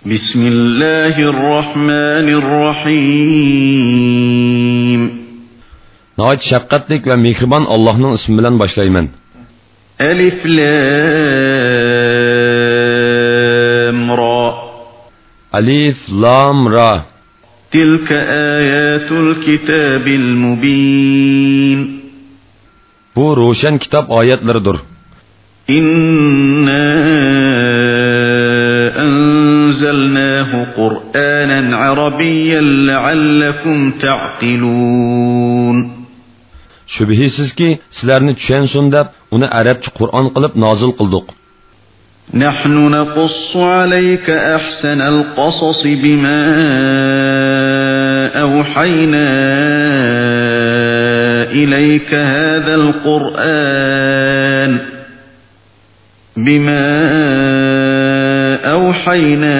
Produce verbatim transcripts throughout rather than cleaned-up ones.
Bismillahirrahmanirrahim. Nəhayət şəfqətlik və mehriban Allah'ın ismi bilan başlayman. Alif Lam Ra. Alif Lam Ra. Tilka ayatul kitabil mubin. Bu roşan kitap ayetleridir. İnna anzalnahu Qur'anan Arabiyyan la'allakum ta'qilun. Şübhisiz ki sizlarni tushunsin deb uni arabcha Qur'on qilib nozil qildik. Nahnu naqussu alayka ahsanal qasas bima awhayna ilayka hadzal Qur'an bima awhayna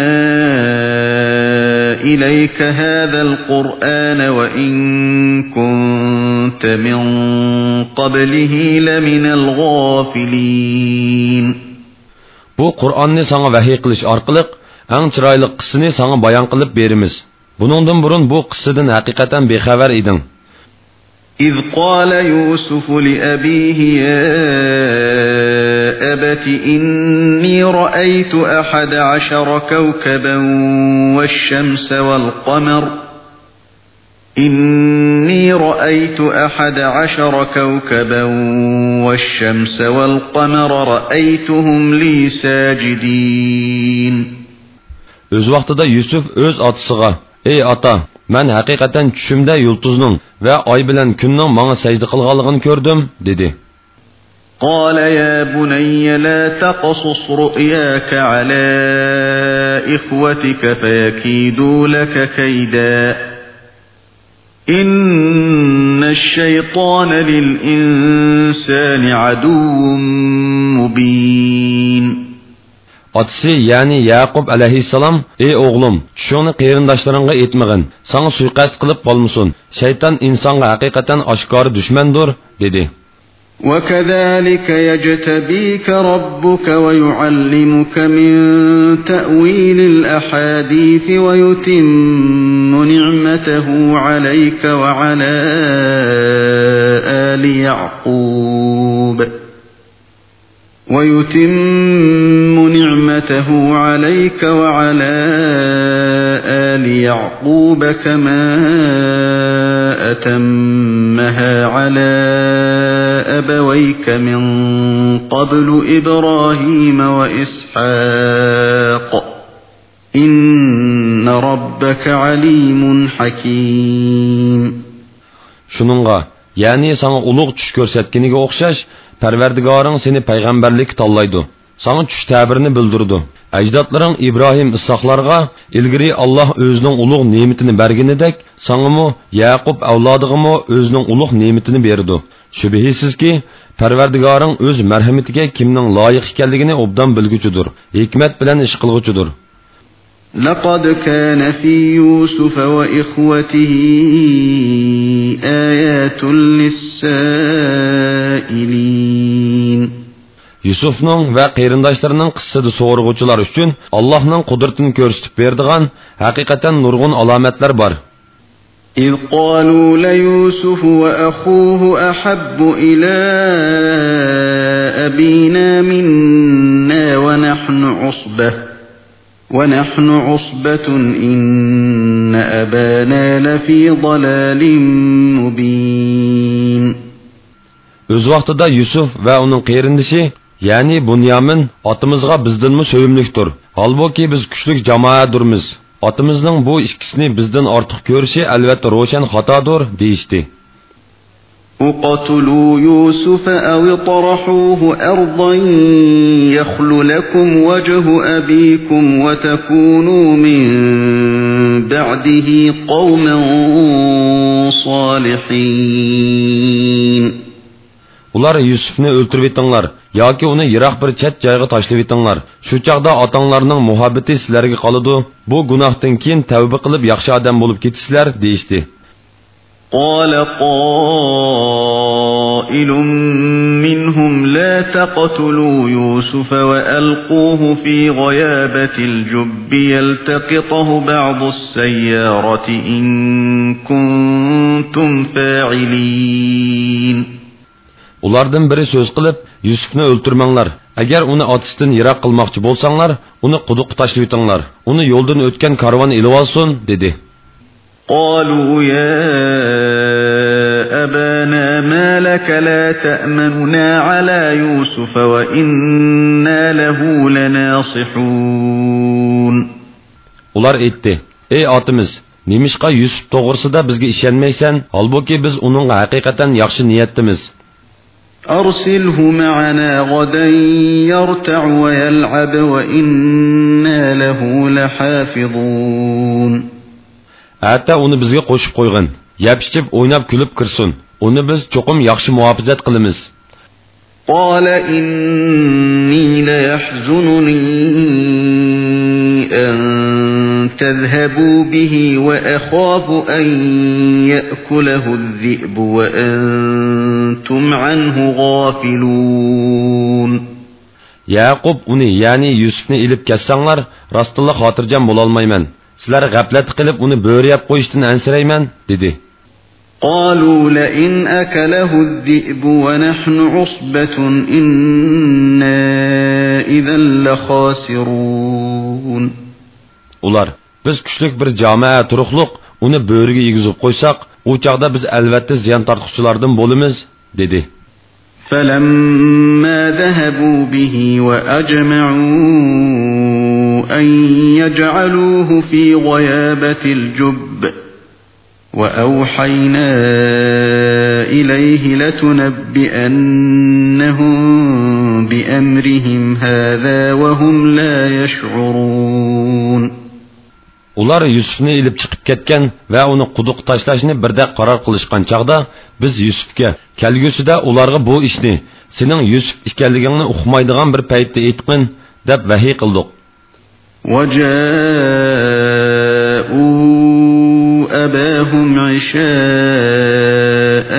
إليك هذا القرآن وإن كنت من قبله لمن الغافلين. Bu Qur'onni sana vahiy qilish orqali eng chiroyli qissani sana bayon qilib beramiz. Buningdan burun bu qissadan haqiqatan bexabar eding. إذ قال يوسف لأبيه يا أبت إني رأيت أحد عشر كوكبا والشمس والقمر إني رأيت أحد عشر كوكبا والشمس والقمر رأيتهم لي ساجدين. Öz vaqtida Yusuf öz atasıga ey ata men haqiqatan tushimda yulduzning va oy bilan kunning menga sajda qilganligini ko'rdim dedi. قال يا بني لا تقصص رؤياك على إخوتك فيكيدوا لك كيدا إن الشيطان للإنسان عدو مبين. Atası yani Yaqub aleyhisselam ey oğlum şunu qeyrindaşlarınğa etmegin sana suiqasd qilib qolmusun şeytan insonga haqiqatan oshkor dushmandir dedi. وَكَذَلِكَ يَجْتَبِيكَ رَبُّكَ وَيُعَلِّمُكَ مِنْ تَأْوِيلِ الْأَحَادِيثِ وَيُتِمُّ نِعْمَتَهُ عَلَيْكَ وَعَلَى آلِ يَعْقُوبَ وَيُتِمُّ نِعْمَتَهُ عَلَيْكَ وَعَلَى آلِ يَعْقُوبَ كَمَا أَتَمَّهَا عَلَى أَبَوَيْكَ مِنْ قَبْلُ إِبْرَاهِيمَ وَإِسْحَاقَ إِنَّ رَبَّكَ عَلِيمٌ حَكِيمٌ. Şununğa, yani sana ulug' tush ko'rsatganiga o'xshash Parvardigoring seni payg'ambarlik tanlaydi. Sana tush ta'birini bildirdi. Ajdodlaring Ibrohim Issoqlarga ilgari Alloh o'zining ulug' ne'matini berganidek, sanami Yaqub avlodig'imi o'zining ulug' ne'matini berdi. Shubhisizki, Parvardigoring o'z marhamatiga kimning loyiq ekanligini obdan bilguchidir, hikmat bilan ish qilguchidir. لقد كان في يوسف وإخوته آيات للسائلين. Yusufning va qeyrindoshlarning qissada so'rg'uvchilar uchun Allohning qudratini ko'rsatib berdigan haqiqatan nurg'un alomatlar bor. إذ قالوا ليوسف وأخوه أحب إلى أبينا منا ونحن عصبة ونحن عصبة إن أبانا لفي ضلال مبين. Öz vaqtida Yusuf va uning qeyrindishi, ya'ni Bunyamin otimizga bizdanmi so'yimlikdir. Halbuki biz kuchlik jamoadirmiz. Otimizning bu ikkisini bizdan ortiq ko'rishi albatta ro'shan xatodir deyishdi. اقتلوا يوسف أو اطرحوه أرضا يخل لكم وجه أبيكم وتكونوا من بعده قوما صالحين. Ular Yusufni o'ltirib etinglar yoki uni yiroq bir chet joyga tashlab etinglar. Shu chaqda otanglarning muhabbati sizlarga qoladi. Bu gunohdan keyin tavba qilib yaxshi odam bo'lib ketisizlar deyishdi. قال قائل منهم لا تقتلوا يوسف وألقوه في غيابة الجب يلتقطه بعض السيارة إن كنتم فاعلين. Ulardan biri söz qilib, Yusufni o'ltirmanglar. Agar uni otishdan yiroq qilmoqchi bo'lsanglar, uni quduqqa tashlab yutinglar. Uni yo'ldan o'tgan karvon ilib olsin, dedi. قالوا يا أبانا ما لك لا تأمننا على يوسف وإنا له لناصحون. Ular aytdi: "Ey otimiz, nemishqa Yusuf to'g'risida bizga ishonmaysan? Halbuki biz uningga haqiqatan yaxshi niyatdamiz. أرسله معنا غدا يرتع ويلعب وإنا له لحافظون. Hatta uni bizga qo'shib qo'ygin. Yab-ichib, o'ynab, kulib kirsin. Uni biz cho'qim yaxshi muhofazat qilamiz. قال إني ليحزنني أن تذهبوا به وأخاف أن يأكله الذئب وأنتم عنه غافلون. Yaqub uni, ya'ni Yusufni ilib kessanglar, rostilla xotirjam bo'la olmayman. Sizlar g'aflat qilib uni bo'ri yeb qo'yishdan ansirayman, dedi. قالوا لئن أكله الذئب ونحن عصبة إنا إذا لخاسرون. Ular, biz kuchlik bir jamoa turuqliq uni bo'riga yegizib qo'ysak, u chaqda biz albatta ziyon tortquchilardan bo'lamiz, dedi. فلما ذهبوا به وأجمعوا أن يجعلوه في غيابة الجب وأوحينا إليه لتنبئنهم بأمرهم هذا وهم لا يشعرون. Ular Yusufni ilib chiqib ketgan va uni quduq tashlashni birda qaror qilishgan chaqda biz Yusufga kelgusida ularga bu ishni sening Yusuf ekanligingni uqmaydigan bir paytda aytqin deb vahiy qildik. وجاءوا أباهم عشاء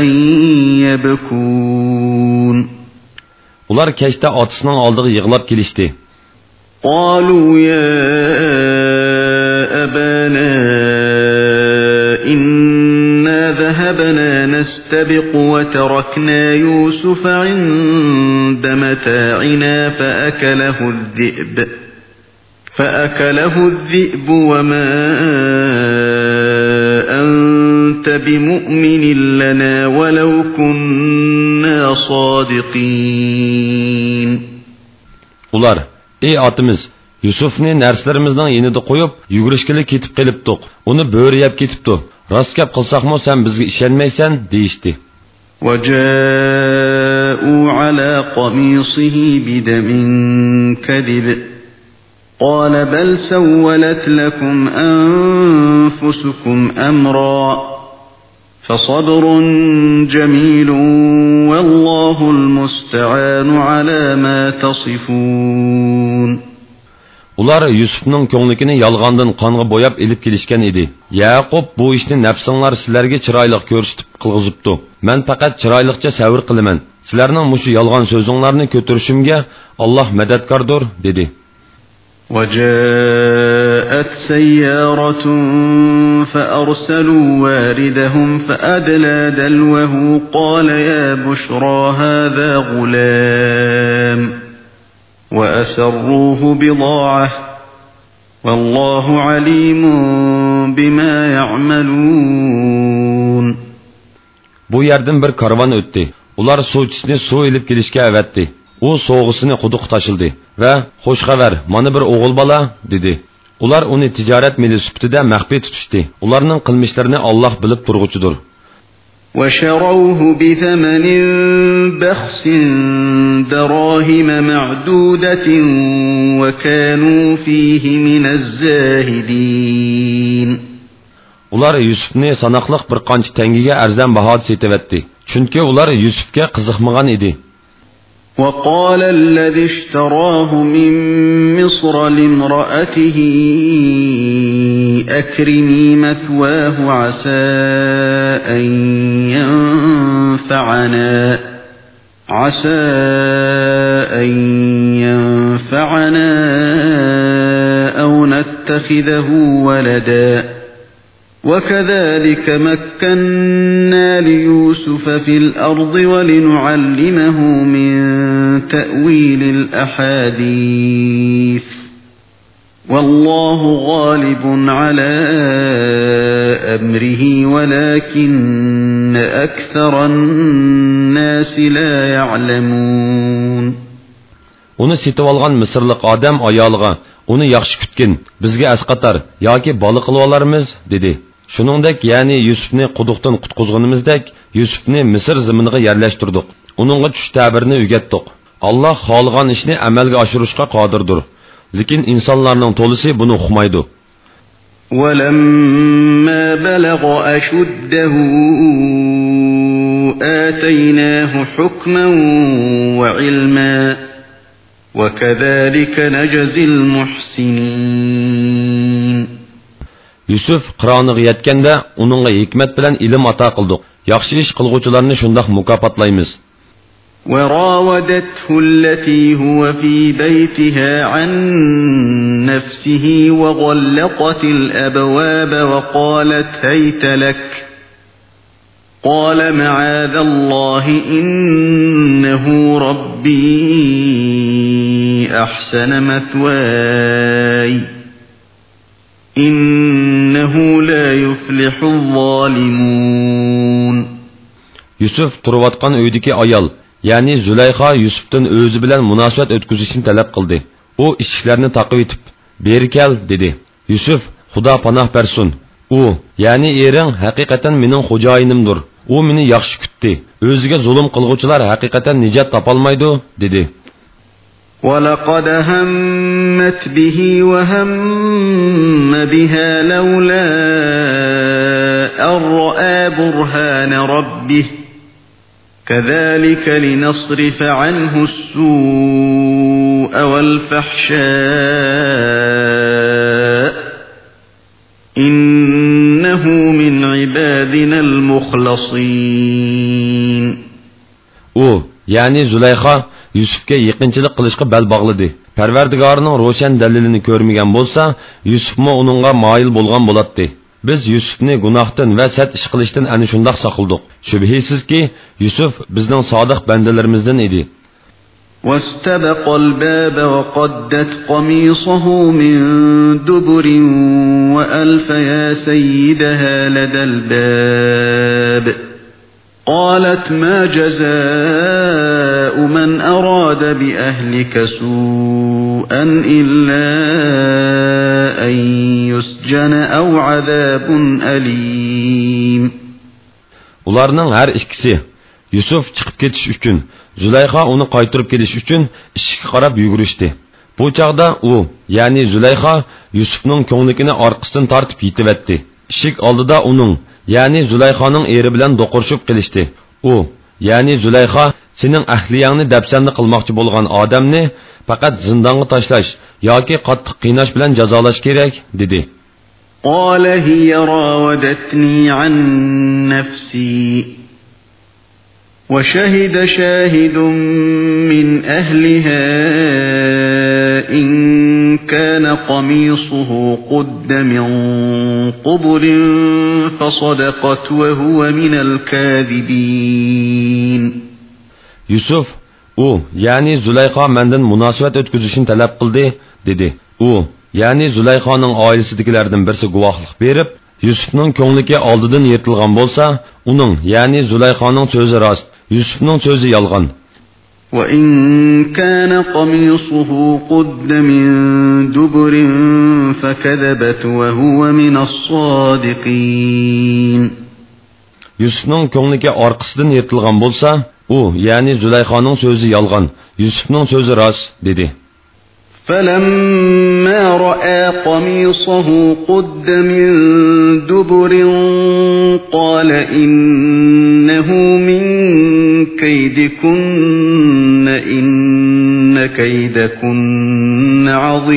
يبكون. Ular kechda otasining oldiga yig'lab kelishdi. قالوا يا أبانا إنا ذهبنا نستبق وتركنا يوسف عند متاعنا فأكله الذئب فأكله الذئب وما أنت بمؤمن لنا ولو كنا صادقين. Ular, ey otimiz, Yusufni narsalarimizning yenida qo'yib, yugurishkili ketib qilibdiq. Uni bo'ri yeb ketibdi. Rost gap qilsaqmi sen bizga ishonmaysan, deyishdi. وجاءوا على قميصه بدم كذب قال بل سولت لكم أنفسكم أمرا فصبر جميل والله المستعان على ما تصفون. Ular Yusufning ko'ngligini yolg'ondan qonga bo'yab elib kelishgan edi. Yaqub bu ishni nafsinglar sizlarga chiroyli ko'rsatib qilg'izibdi. Men faqat chiroyliqcha savr qilaman. Sizlarning mushu yolg'on so'zinglarni ko'tarishimga Alloh madadkordir, dedi. وجاءت سيارة فأرسلوا واردهم فأدلى دلوه قال يا بشرى هذا غلام وأسروه بضاعة والله عليم بما يعملون. Bu yerden bir karvan öttü. Ular soğucusunu su ilip gelişke evetti. O soğusunu quduq taşıldı ve hoş haber, mana bir oğul bala, dedi. Ular onu ticaret meli süptüde mahbi tutuştu. Ularının kılmışlarını Allah bilip durguçudur. وَشَرَوْهُ بِثَمَنٍ بَخْسٍ دَرَاهِمَ مَعْدُودَةٍ وَكَانُوا فِيهِ مِنَ الزَّاهِدِينَ. Ular Yusufni sanaqlıq bir qancha tengiga arzan bahod setivetti. Çünkü ular Yusufga qiziqmagan idi. وقال الذي اشتراه من مصر لامرأته أكرمي مثواه عسى أن ينفعنا عسى أن ينفعنا أو نتخذه ولدا وكذلك مكنا ليوسف في الأرض ولنعلمه من تأويل الأحاديث والله غالب على أمره ولكن أكثر الناس لا يعلمون. Onu setib olgan Misrlik odam ayoliga, uni yaxshi kutgin, bizga asqatar yoki bola qilib olarmiz dedi. Shuningdek, ya'ni Yusufni quduqdan qutqizganimizdek, Yusufni Misr zaminiga yerlashtirdik. Uningga tush ta'birini o'rgatdik. Alloh xohlagan ishni amalga oshirishga qodirdir. Lekin insonlarning to'lisi buni uqmaydi. وَلَمَّا بَلَغَ أَشُدَّهُ آتَيْنَاهُ حُكْمًا وَعِلْمًا وَكَذَلِكَ نَجْزِي الْمُحْسِنِينَ. Yusuf qironiga yetganda uningga hikmat bilan ilm ato qildik. Yaxshi ish qilguvchilarni shundoq mukofotlaymiz. وراودته التي هو في بيتها عن نفسه وغلقت الأبواب وقالت هيت لك قال معاذ الله إنه ربي أحسن مثواي إنه لا يفلح الظالمون. Yusuf turvatqan uydagi ayol, ya'ni Zulayxa Yusufdan o'zi bilan munosabat o'tkazishni talab qildi. U eshiklarni taqib etib, "Beri kel" dedi. Yusuf, "Xudo panoh bersin. U, ya'ni ering haqiqatan mening xo'jayinimdir. U meni yaxshi kutdi. O'ziga zulm qilguvchilar haqiqatan nijot topolmaydi" dedi. وَلَقَدْ هَمَّتْ بِهِ وَهَمَّ بِهَا لَوْلَا أَن رَّأَىٰ بُرْهَانَ رَبِّهِ كَذَلِكَ لِنَصْرِفَ عَنْهُ السُّوءَ وَالْفَحْشَاءَ إِنَّهُ مِنْ عِبَادِنَا الْمُخْلَصِينَ. O, ya'ni Zulayxa Yusufga yaqinchilik qilishga bel bog'ladi. Parvardigorining ro'shan dalilini ko'rmagan bo'lsa, Yusufmo uningga moyil bo'lgan bo'ladi. Biz Yusufni gunohdan va sat ish qilishdan ana shundoq saqladik. Shubhisizki, Yusuf bizning sodiq bandalarimizdan edi. واستبق الباب وقدت قميصه من دبر وألف يا سيدها لدى الباب قالت ما جزاء من أراد بأهلك سوءا إلا أن يسجن أو عذاب أليم. Ularning har ikkisi Yusuf chiqib ketish uchun, Zulayxa uni qaytarib kelish uchun ishga qarab yugurishdi. Bu chaqda u, ya'ni Zulayxa Yusufning ko'ngligini orqasidan tortib yetivetdi. Ishik oldida uning, ya'ni Zulayxaning eri bilan do'qurishib qilishdi. U, ya'ni Zulayxa sening ahliyangni dafsanni qilmoqchi bo'lgan odamni faqat zindonga tashlash yoki qattiq qiynash bilan jazolash kerak dedi. قال هي راودتني عن نفسي وشهد شاهد من أهلها إن كان قميصه قد من قبل فصدقت وهو من الكاذبين. Yusuf, u, ya'ni Zulayxa mendan munosabat o'tkazishni talab qildi dedi. U, ya'ni Zulayxaning oilasidagilardan birisi guvohlik berib, Yusufning ko'ngligi oldidan yirtilgan bo'lsa, uning, ya'ni Zulayxaning so'zi rost, Yusufning so'zi yolg'on. وَإِن كَانَ قَمِيصُهُ قُدَّ مِن دُبُرٍ فَكَذَبَتْ وَهُوَ مِنَ الصَّادِقِينَ. Yusufning ko'ngligi orqasidan yirtilgan bo'lsa, u, ya'ni Zulayxaning so'zi yolg'on, Yusufning so'zi rost dedi. فَلَمَّا رَأَى قَمِيصَهُ قُدَّ مِن دُبُرٍ قَالَ إِنَّهُ مِن كَيْدِكُنَّ إِنَّ كيدكن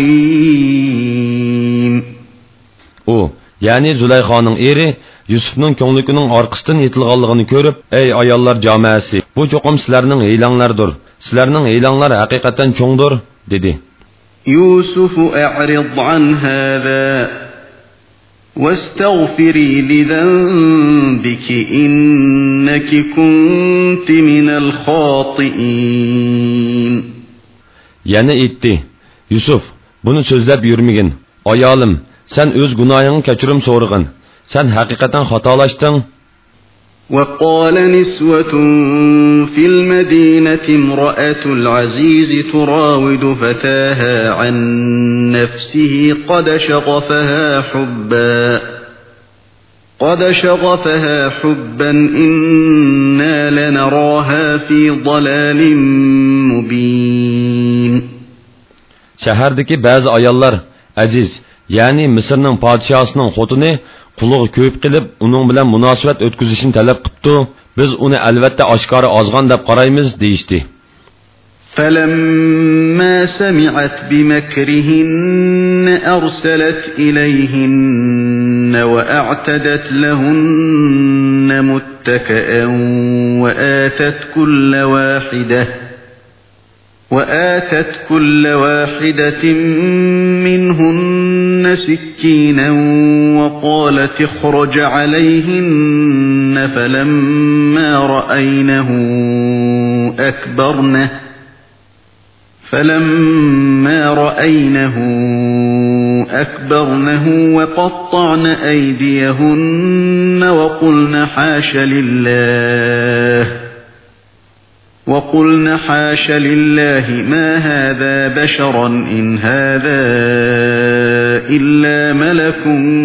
عظيم. O, yani Züleyxa'nın eri Yusuf'nun ko'nglikining orqasidan yetilganligini ko'rib, ey ayollar jamoasi, bu cho'qim sizlarning hiylanglardir. Sizlarning hiylanglar haqiqatan cho'ngdir, dedi. Yusuf a'rid an hada واستغفري لذنبك إنك كنت من الخاطئين. Yani etti. Yusuf, bunu sözlep yürmegin. Ayalım, sen öz günahını keçirim so'rag'in. Sen haqiqatan xatolashding. وقال نسوة في المدينة امرأة العزيز تراود فتاها عن نفسه قد شغفها حبا قد شغفها حبا إنا لنراها في ضلال مبين. Şəhərdəki bəzi ayollar Aziz, yani Mısırның padişahının xotini qulluq ko'p qilib, uning bilan munosabat o'tkazishni talab qilibdi. Biz uni albatta oshkora ozg'on deb qaraymiz, deyishdi. فَلَمَّا سَمِعَتْ بِمَكْرِهِنَّ أَرْسَلَتْ إِلَيْهِنَّ وَأَعْتَدَتْ لَهُنَّ مُتَّكَأً وَآتَتْ كُلَّ وَاحِدَةٍ وآتت كل واحدة منهن سكينا وقالت اخرج عليهن فلما رأينه أكبرنه فلما رأينه أكبرنه وقطعن أيديهن وقلن حاش لله وقلن حاش لله ما هذا بشرا إن هذا إلا ملك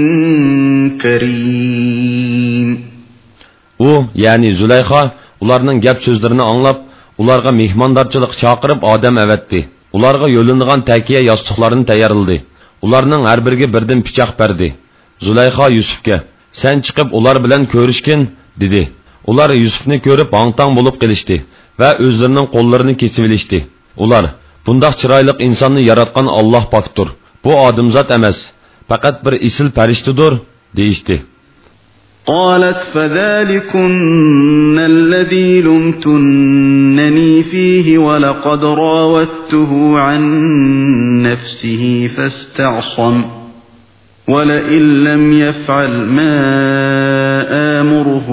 كريم. O, yani Züleyxa, ularning gap so'zlarini anglab, ularga mehmondarchilik chaqirib odam avatdi. Ularga yo'lingan takiya yostiqlarini tayyorladi. Ularning har biriga birdan pichoq berdi. Züleyxa Yusufga, "Sen chiqib ular bilan ko'rishgin", dedi. Ular Yusufni ko'rib hang-tang bo'lib qilishdi va o'zlarining qo'llarini kesib olishdi. Ular, "Bundaq chiroyli insonni yaratgan Alloh pokdir. Bu odamzot emas, faqat bir isil farishtadir", deyishdi. قالت فذلكن الذي لمتنني فيه ولقد راودته عن نفسه فاستعصم ولئن لم يفعل ما آمره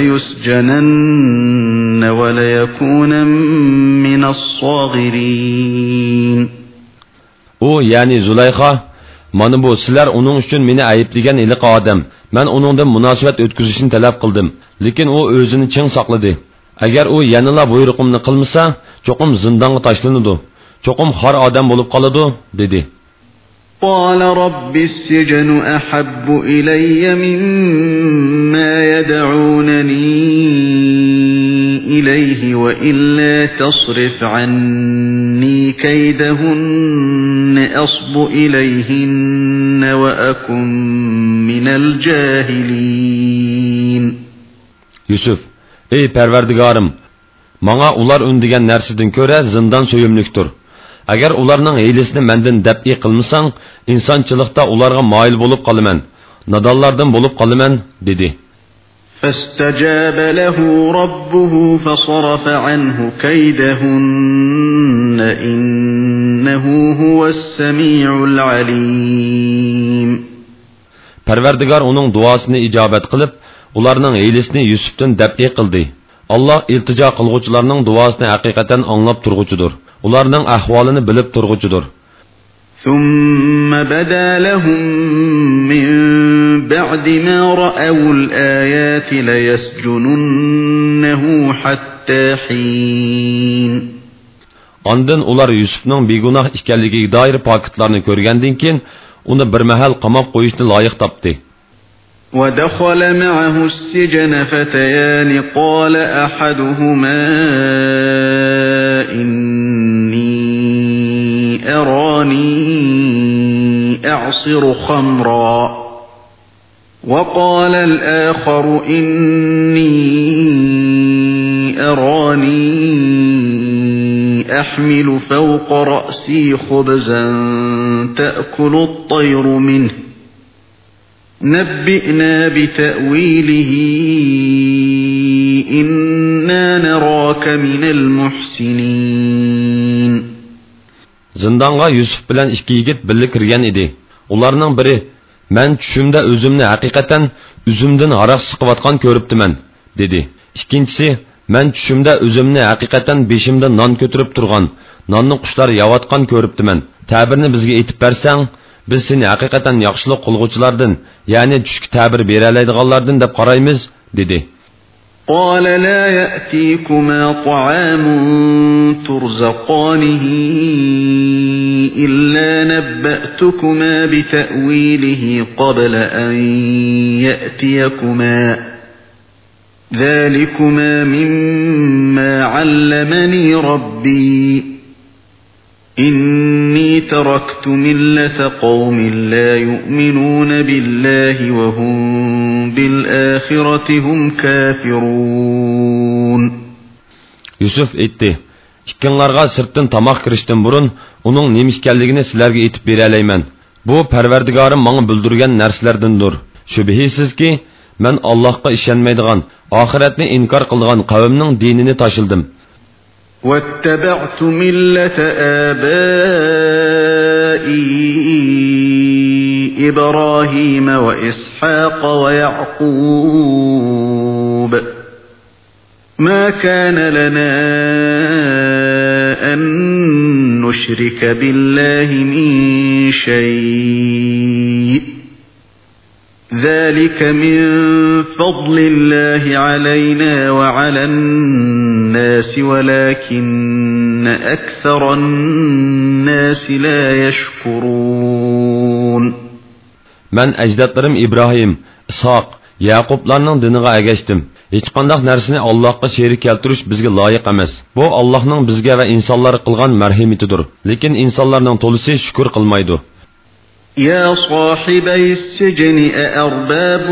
ليسجنن وليكون من الصاغرين. O, yani Züleyxa, "Mana bu sizlar uning uchun meni ayıplagan iliq odam. Men uningdan munosabat o'tkazishni talab qildim, lekin u o'zini ching saqladi. Agar u yanala buyruqimni qilmasa, cho'qim zindonga tashlanadi. Cho'qim xor odam bo'lib qoladi", dedi. قال رب السجن أحب إلي مما يدعونني إليه وإلا تصرف عني كيدهن أصب إليهن وأكن من الجاهلين. Yusuf, "Ey Perverdigarım, bana ular öndigen nersidin köre zindan söyümlüktür. Agar ularning hiylesini mendan dab'i qilmasang, insonchilikda ularga moyil bo'lib qolaman, nadonlardan bo'lib qolaman", dedi. فاستجاب له ربه فصرف عنه كيدهن إنه هو السميع العليم. Parvardigor uning duosini ijobat qilib, ularning hiylesini Yusufdan dab'i qildi. Allah iltijo qilguvchilarning duosini haqiqatan anglab turg'uchidir. Ularning ahvolini bilib turg'uchidir. ثم بدا لهم من بعد ما رأوا الآيات ليسجننه حتى حين. Ondan ular Yusufning begunoh ekanligiga doir paketlarni ko'rgandan keyin uni bir mahal qamab qo'yishni loyiq topdi. ودخل معه السجن فتيان قال أحدهما إني أراني أعصر خمرا وقال الآخر إني أراني أحمل فوق رأسي خبزا تأكل الطير منه نبئنا بتأويله إنا نراك من المحسنين. Zindonga Yusuf bilan ikki yigit birga kirgan edi. Ularning biri "Men tushimda o'zimni haqiqatan uzumdan aroq siqayotgan ko'ribdiman" dedi. Ikkinchisi "Men tushimda o'zimni haqiqatan beshimda non ko'tarib turgan, nonni qushlar yeyotgan ko'ribdiman. Ta'birni bizga aytib bersang, biz seni haqiqatan yaxshilik qilguvchilardan, ya'ni tushki ta'bir bera oladiganlardan deb qaraymiz" dedi. قال لا يأتيكما طعام ترزقانه إلا نبأتكما بتأويله قبل أن يأتيكما ذلكما مما علمني ربي إني تركت ملة قوم لا يؤمنون بالله وهم بالآخرة هم كافرون. Yusuf aytdi: "İkkinlarga sirtdan tamoq kirishdan burun uning nima ekanligini sizlarga aytib bera olmayman. Bu Parvardigorim menga bildirgan narsalardandir. Shubhisizki, men Allohga ishonmaydigan, oxiratni inkor qilgan qavmning dinini tashildim. واتبعت ملة آبائي إبراهيم وإسحاق ويعقوب ما كان لنا أن نشرك بالله من شيء ذلك من فضل الله علينا وعلى الناس ولكن أكثر الناس لا يشكرون. من أجدادlarım İbrahim, İshaq, Yaqublarning diniga ergashdim. Hech qanday narsani Allohga sherik keltirish bizga loyiq emas. Bu Allohning bizga va insonlarga qilgan marhamatidir. Lekin insonlarning to'lisi shukr qilmaydi. يا صاحبي السجن أأرباب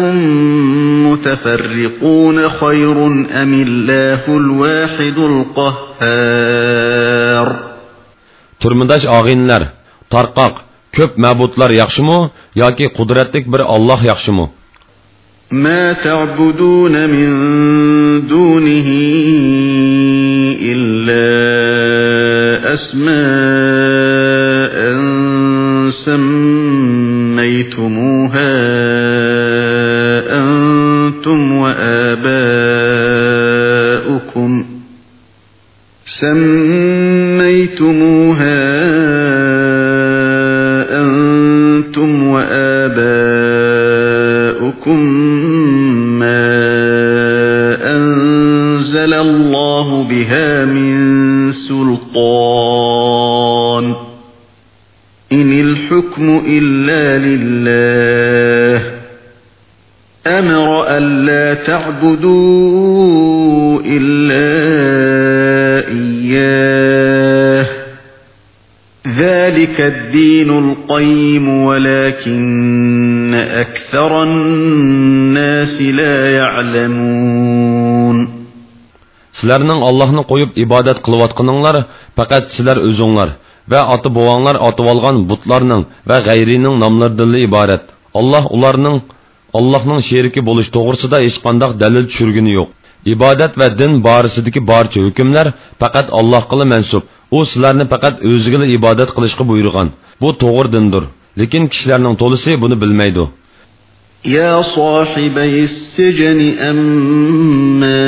متفرقون خير أم الله الواحد القهار. Turmudash og'inlar, tarqoq, ko'p ma'budlar yaxshimi yoki qudratlik bir Alloh yaxshimi? ما تعبدون من دونه إلا أسماء سميتموها أنتم وآباؤكم سميتموها أنتم وآباؤكم ما أنزل الله بها من سلطان إن الحكم إلا لله أمر ألا تعبدوا إلا إياه ذلك الدين القيم ولكن أكثر الناس لا يعلمون. Sizlarning Allohni qo'yib ibodat qilayotganinglar faqat sizlar o'zinglar va ota bovanglar otib olgan butlarning va g'ayrining nomlaridan iborat. Alloh ularning Allohning sheriki bo'lish to'g'risida hech qanday dalil tushirgani yo'q. Ibodat va din borisidagi barcha hukmlar faqat Allohga mansub. U sizlarni faqat o'ziga ibodat qilishga buyurgan. Bu to'g'ri dindir. Lekin kishilarning to'lisi buni bilmaydi. يا صاحبي السجن أما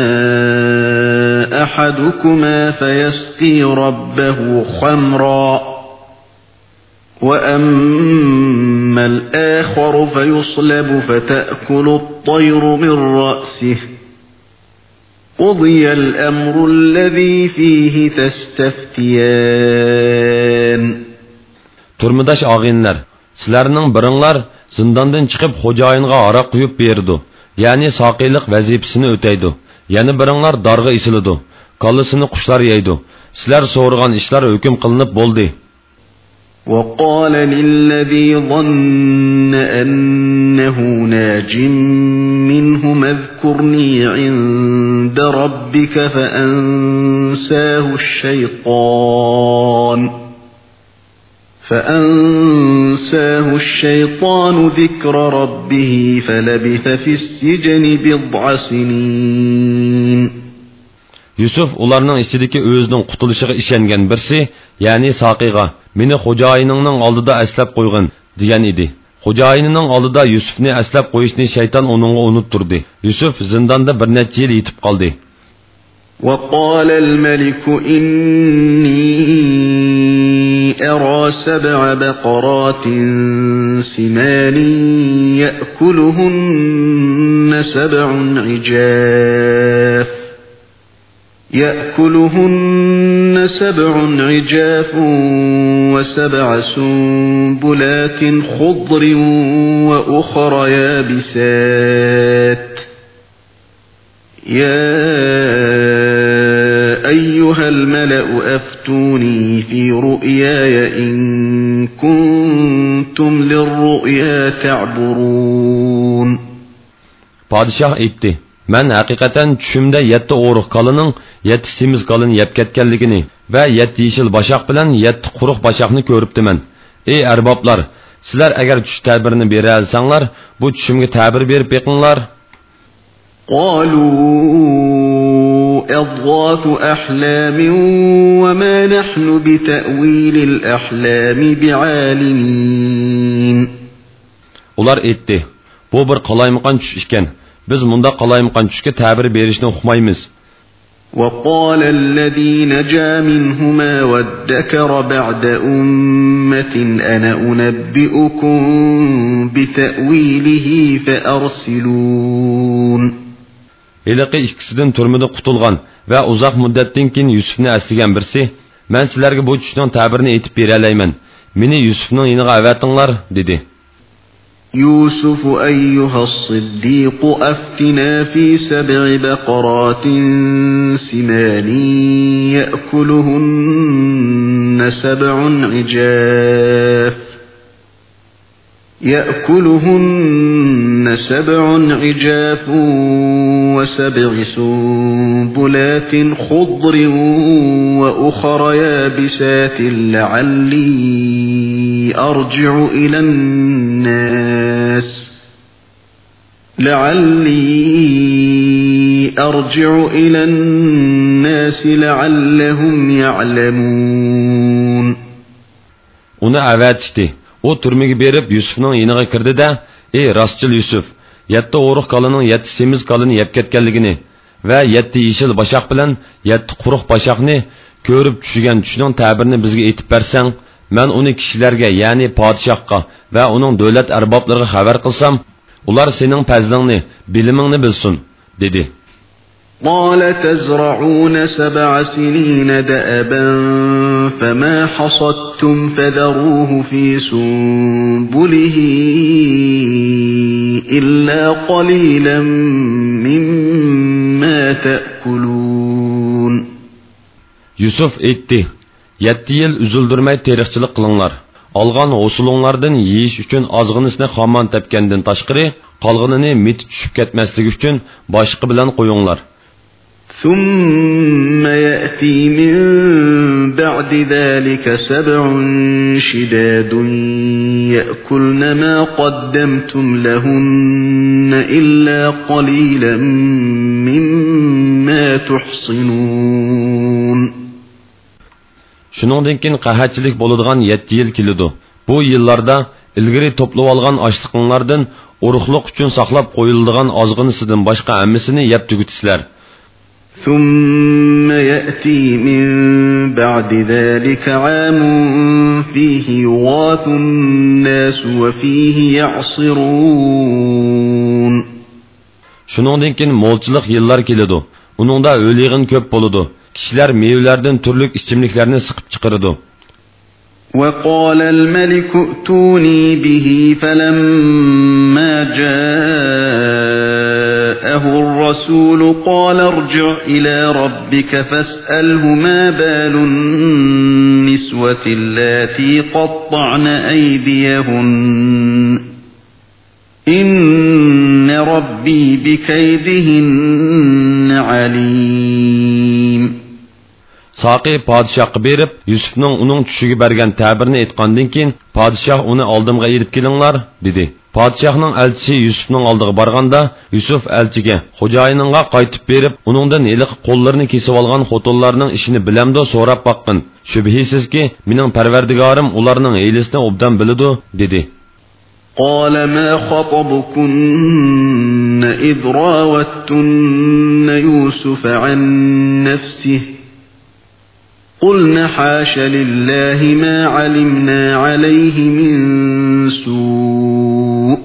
أحدكما فيسقي ربه خمرا وأما الآخر فيصلب فتأكل الطير من رأسه قضي الأمر الذي فيه تستفتيان. Turmudash og'inlar, sizlarning biringlar zindondan chiqib xo'jayinga aroq quyib berdi, ya'ni soqiylik vazifasini o'taydi. Yana biringlar dorga isiladi, kollasini qushlar yeydi. Sizlar so'rgan ishlar hukm qilinib bo'ldi. وقال للذي ظن أنه ناج منه منهم اذكرني عند ربك فأنساه الشيطان فأنساه الشيطان ذكر ربه فلبث في السجن بضع سنين. Yusuf ularning ichidagi o'zining qutulishiga ishongan birsi, ya'ni Saqiga, meni xo'jayiningning oldida aslab qo'ygin degan edi. Xo'jayinining oldida Yusufni aslab qo'yishni shayton uningga unuttirdi. Yusuf zindonda bir necha yil yetib qoldi. وقال الملك إني أرى سبع بقرات سمان يأكلهن سبع عجاف يأكلهن سبع عجاف وسبع سنبلات خضر وأخر يابسات يا أيها الملأ أفتوني في رؤياي إن كنتم للرؤيا تعبرون. Padişah etti. Men hakikaten düşümde yetti oruq kalının, yetti simiz kalın yep ketkenligini ve yetti yeşil başak bilen yetti quruq başakni körüptimen. Ey erbablar, sizler eğer düş tabirini beri alsanlar, bu düşümge tabir berip beqinlar. قالوا أضغاث أحلام وما نحن بتأويل الأحلام بعالمين. Ular etti. Bu bir qalaymıqan düş iken. Biz munda qalaymıqan düşke tabir berişni uqmaymiz. وقال الذي نجا منهما وادكر بعد أمة أنا أنبئكم بتأويله فأرسلون. Heliqi ikkisidan turmida qutulgan va uzoq muddatdan keyin Yusufni asligan birsi, men sizlarga bu tushning tabirini aytib bera alayman. Meni Yusufning yiniga avatinglar dedi. يوسف أيها الصديق أفتنا في سبع بقرات سمان يأكلهن سبع عجاف يأكلهن سبع عجاف وسبع سنبلات خضر وأخر يابسات لعلي أرجع إلى الناس لعلي أرجع إلى الناس لعلهم يعلمون. Onu avatishdi. O turmaga berib Yusufning yiniga kirdi-da, "Ey rostchil Yusuf, yetti oruq qalining yetti semiz qalini yeb ketganligini va yetti yeshil bashaq bilan yetti quruq bashaqni ko'rib tushgan tushning tabirini bizga aytib bersang, men uni kishilarga, ya'ni podshohga va uning davlat arboblariga xabar qilsam, ular sening fazlingni, bilimingni bilsin," dedi. قال تزرعون سبع سنين دأبا فما حصدتم فذروه في سنبله إلا قليلا مما تأكلون. Yusuf etti. yetti yil üzüldürmey terikçilik qılınlar. Alğan hosulunlardan yiyiş üçün azgınısını xaman tepkendin taşqırı, qalğınını mit düşüp ketmeslik üçün başqı bilen qoyunlar. ثم يأتي من بعد ذلك سبع شداد يأكلن ما قدمتم لهن إلا قليلا مما تحصنون. Şuningdan keyin qahatchilik bo'ladigan yetti yil keladi. Bu yillarda ilgari to'plab olgan ochliqinglardan uruqliq uchun saqlab qo'yiladigan ozg'inisidan boshqa hammasini yeb tugutisizlar. ثم يأتي من بعد ذلك عام فيه يغاث الناس وفيه يعصرون. Shuningdan keyin mo'lchilik yillar keladi. Uningda o'lig'in ko'p bo'ladi. Kishilar mevlardan turli ichimliklarni siqib chiqaradi. وقال الملك ائتوني به فلما جاءه الرسول قال ارجع إلى ربك فاسأله ما بال النسوة اللاتي قطعن أيديهن إن ربي بكيدهن عليم. Saqi padişahqa berib, Yusufning uning tushiga bergan ta'birni aytgandan keyin, padişah uni oldimga elib kelinglar dedi. Padişahning elchisi Yusufning oldiga borganda, Yusuf elchiga xo'jayiningga qaytib berib, uningdan eliq qo'llarini kesib olgan xotinlarning ishini bilamdi so'rab boqqin. Shubhisizki, mening Parvardigorim ularning hiylasini obdan biladi dedi. قال ما خطبكن إذ راوتن يوسف عن نفسه قلنا حاش لله ما علمنا عليه من سوء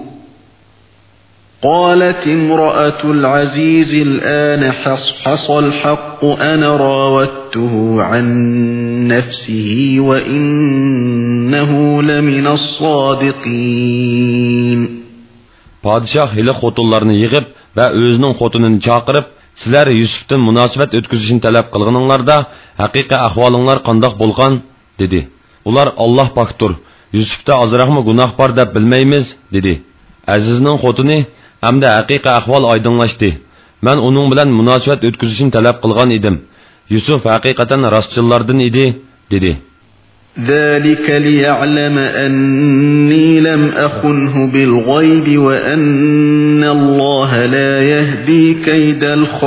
قالت امرأة العزيز الآن حصحص الحق أنا راودته عن نفسه وإنه لمن الصادقين. Padişah hili xotunlarını yığıp ve özünün xotununu çağırıp, sizler Yusuf'tan münasebet ötküzüşünü talep kılgınınlarda, haqiqi ahvalınlar qandaq bolğan, dedi. Ular Allah baktır, Yusuf'ta azraq mı günah var deb bilmeymiz, dedi. Azizning xotuni, hamda haqiqi ahval aydınlaştı. Ben onun bilen münasebet ötküzüşünü talep kılgan idim. Yusuf haqiqatan rastçılardan idi, dedi. ذلك ليعلم أني لم أخنه بالغيب وأن الله لا يهدي كيد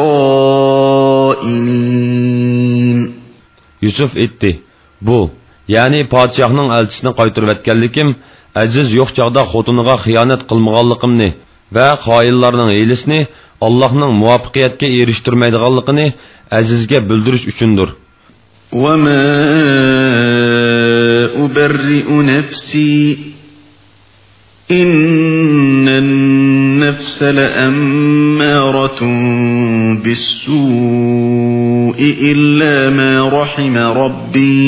الخائنين. Yusuf etti. Bu, yani padişahның elçisini qaytırıp etkenlikim, aziz yo'q chaqda xotiniga xiyonat qilmaganligimni va xoinlarning hiylasini Allohning muvaffaqiyatga erishtirmaydiganligini azizga bildirish uchundir. وما أبرئ نفسي إن النفس لأمارة بالسوء إلا ما رحم ربي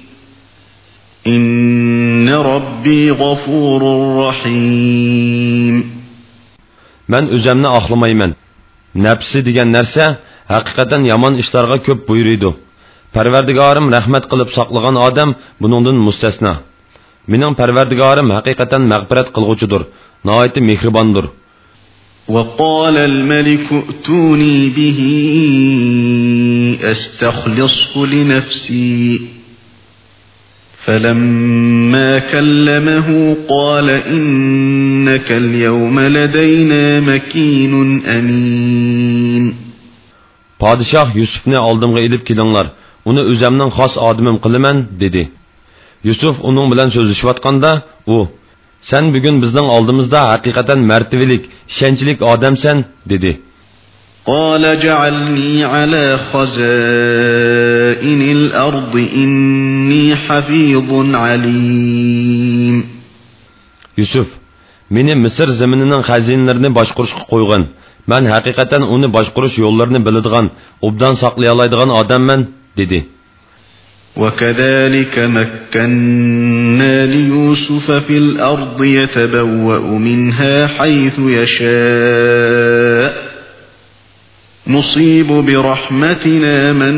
إن ربي غفور رحيم. Ben özümni axlamayman. Nafsi degan narsa haqiqatan yomon ishlarga ko'p buyuruydi. Parvardigorim rahmat qilib saqlagan odam buningdan mustasno. Mening Parvardigorim haqiqatan mag'firat qilg'uchidir, nihoyat mehribondir. وقال الملك ائتوني به أستخلصه لنفسي فلما كلمه قال إنك اليوم لدينا مكين أمين. Padişah Yusuf'ni oldimga elib kelinglar. Uni o'zimning xos odimim qilaman dedi. Yusuf uning bilan so'zlashayotganda u sen bugun bizning oldimizda haqiqatan martabilik, ishonchlik odamsan dedi. قال جعلني على خزائن الأرض إني حفيظ عليم. Yusuf, meni Misr zaminining xazinalarini boshqarishga qo'ygan. Men haqiqatan uni boshqarish yo'llarini biladigan, obdan saqlay oladigan odamman dedi. وكذلك مكنا ليوسف في الأرض يتبوأ منها حيث يشاء نصيب برحمتنا من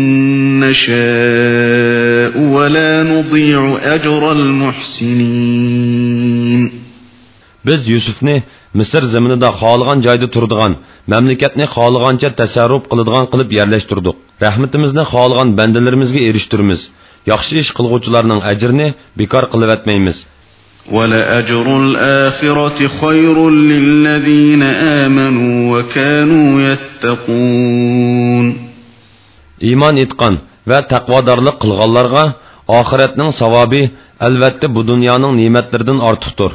نشاء ولا نضيع أجر المحسنين. Biz Yusufni Misr zaminida xohlagan joyda turadigan, mamlakatni xohlagancha tasarruf qiladigan qilib yerlashtirdik. Rahmatimizni xohlagan bandalarimizga erishtiramiz. Yaxshi ish qilguvchilarning ajrini bekor qilib etmaymiz. وَلَأَجْرُ الْآخِرَةِ خَيْرٌ لِلَّذِينَ آمَنُوا وَكَانُوا يَتَّقُونَ. İman etgan ve taqvodorlik qilganlarga oxiratning savobi albatta bu dunyoning ne'matlaridan ortiqdir.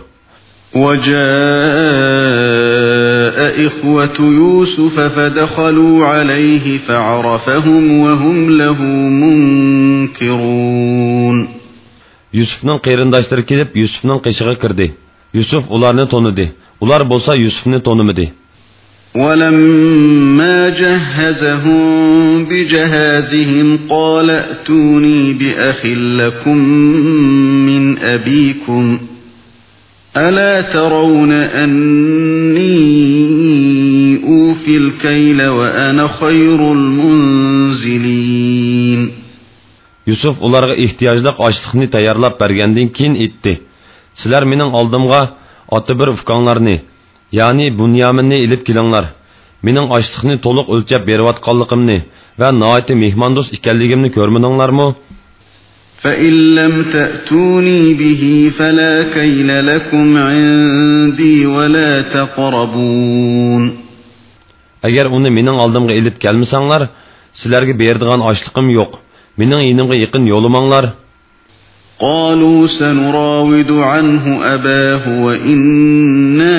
وَجَاءَ إِخْوَةُ يُوسُفَ فَدَخَلُوا عَلَيْهِ فَعَرَفَهُمْ وَهُمْ لَهُ مُنْكِرُونَ. Yusuf'ning qeyrindoshları kelib Yusuf'ning qishig'iga kirdi. Yusuf ularni tonidi. Ular bo'lsa Yusuf'ni tonimidi. وَلَمَّا جَهَّزَهُم بِجَهَازِهِمْ قَالَ ائْتُونِي بِأَخٍ لَّكُم مِّنْ أَبِيكُمْ أَلَا تَرَوْنَ أَنِّي أُوفِي الْكَيْلَ وَأَنَا خَيْرُ الْمُنزِلِينَ. Yusuf ularga ehtiyojliq ochliqni tayyorlab bergandan keyin aytdi. Sizlar mening oldimga oti bir ufqonlarni, ya'ni Bunyaminni ilib kelinglar. Mening ochliqni to'liq o'lchab berayotganligimni va nihoyat mehmondo'st ekanligimni ko'rmadinglarmi? فَإِن لَّمْ تَأْتُونِي بِهِ فَلَا كَيْلَ لَكُمْ عِندِي وَلَا تَقْرَبُونَ. Agar uni mening oldimga ilib kelmasanglar, sizlarga beradigan ochliqim yo'q. Mening yinimga yaqin yo'lamanglar. قالوا سنراود عنه أباه وإنا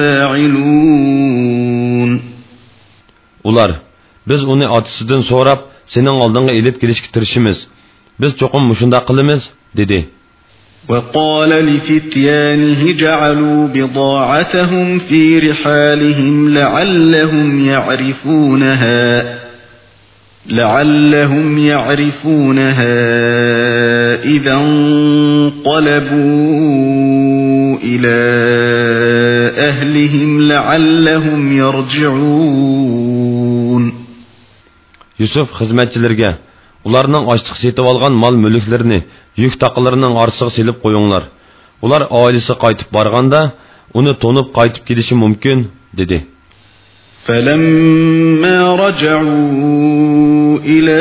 لفاعلون. Ular, biz uni otasidan so'rab, sening oldingga ilib kelishga tirishimiz. Biz cho'qim mushunda qilamiz, dedi. وقال لفتيانه جعلوا بضاعتهم في رحالهم لعلهم يعرفونها لعلهم يعرفونها إذا انقلبوا إلى أهلهم لعلهم يرجعون. Yusuf xizmatchilarga ularning ochliq setib olgan mol mulklarini yuk taqilarining orasiga silib qo'yinglar. Ular oilasi qaytib borganda uni to'nib qaytib kelishi mumkin, dedi. فَلَمَّا رَجَعُوا إِلَى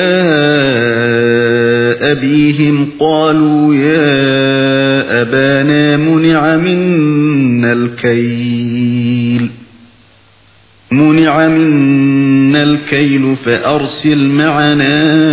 أَبِيهِمْ قَالُوا يَا أَبَانَا مُنِعَ مِنَّا الْكَيْلُ مُنِعَ مِنَّا الْكَيْلُ فَأَرْسِلْ مَعَنَا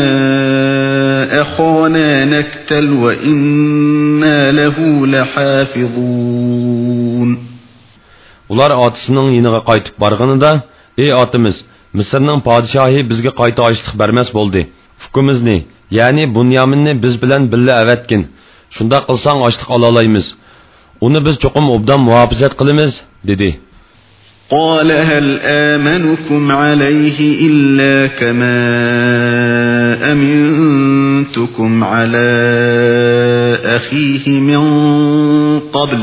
أَخَانَا نَكْتَلْ وَإِنَّا لَهُ لَحَافِظُونَ. Ular otasının yiniga qaytib barganida, ey otimiz, Misrning podshohi bizga qayta ochliq bermas bo'ldi. Hukmimizni, ya'ni Bunyaminni biz bilan billa avatgin. Shunda qilsang ochliq ola olamiz. Uni biz cho'qim obdan muhofazat qilamiz, dedi. قال هل آمنكم عليه إلا كما أمنتكم على أخيه من قبل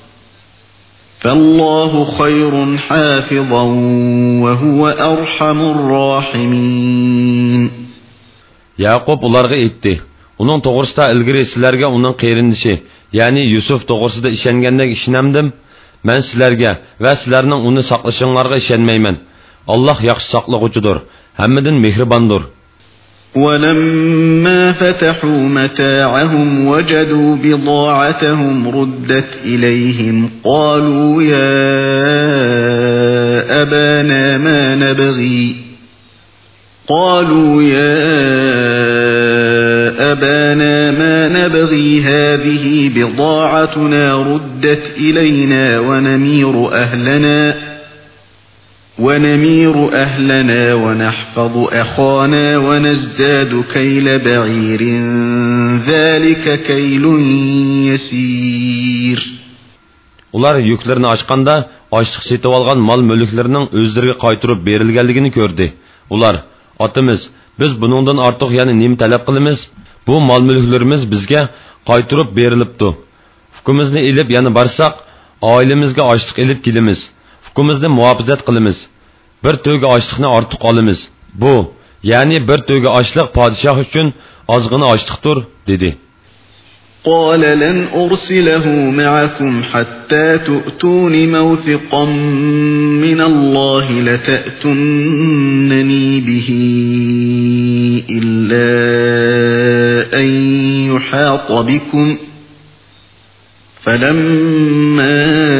فالله خير حافظا وهو أرحم الراحمين. Yaqub ularga aytdi. Uning to'g'risida ilgari sizlarga uning qeyrindishi, ya'ni Yusuf to'g'risida ishongandek ishonamdim. Men sizlarga va sizlarning uni saqlashinglarga ishonmayman. Alloh yaxshi saqlag'uchidir, hammadan mehribondir. وَلَمَّا فَتَحُوا مَتَاعَهُمْ وَجَدُوا بِضَاعَتَهُمْ رُدَّتْ إِلَيْهِمْ قَالُوا يَا أَبَانَا مَا نَبْغِي قَالُوا يَا أَبَانَا مَا نَبْغِي هَذِهِ بِضَاعَتُنَا رُدَّتْ إِلَيْنَا وَنَمِيرُ أَهْلَنَا ونمير أهلنا ونحفظ أخانا ونزداد كيل بعير ذلك كيل يسير. Ular yüklerini açqanda açlıq setib olgan mal mülklərinin özlərinə qaytarıb berilganligini gördü. Ular, atımız, biz bunundan artıq yəni nim tələb qılımız? Bu mal mülklərimiz bizə qaytarıb berilibdi. Hukmimizni elib yəni barsaq, ailemizə açlıq elib kelimiz. Hukmimizni muhofazat qilamiz. Bir to'yga ochliqni ortiq olamiz. Bu, ya'ni bir to'yga ochliq podshoh uchun ozg'ina ochliqdir, dedi. قال لن أرسله معكم حتى تؤتون موثقا من الله لتأتونني به إلا أن يحاط بكم فلما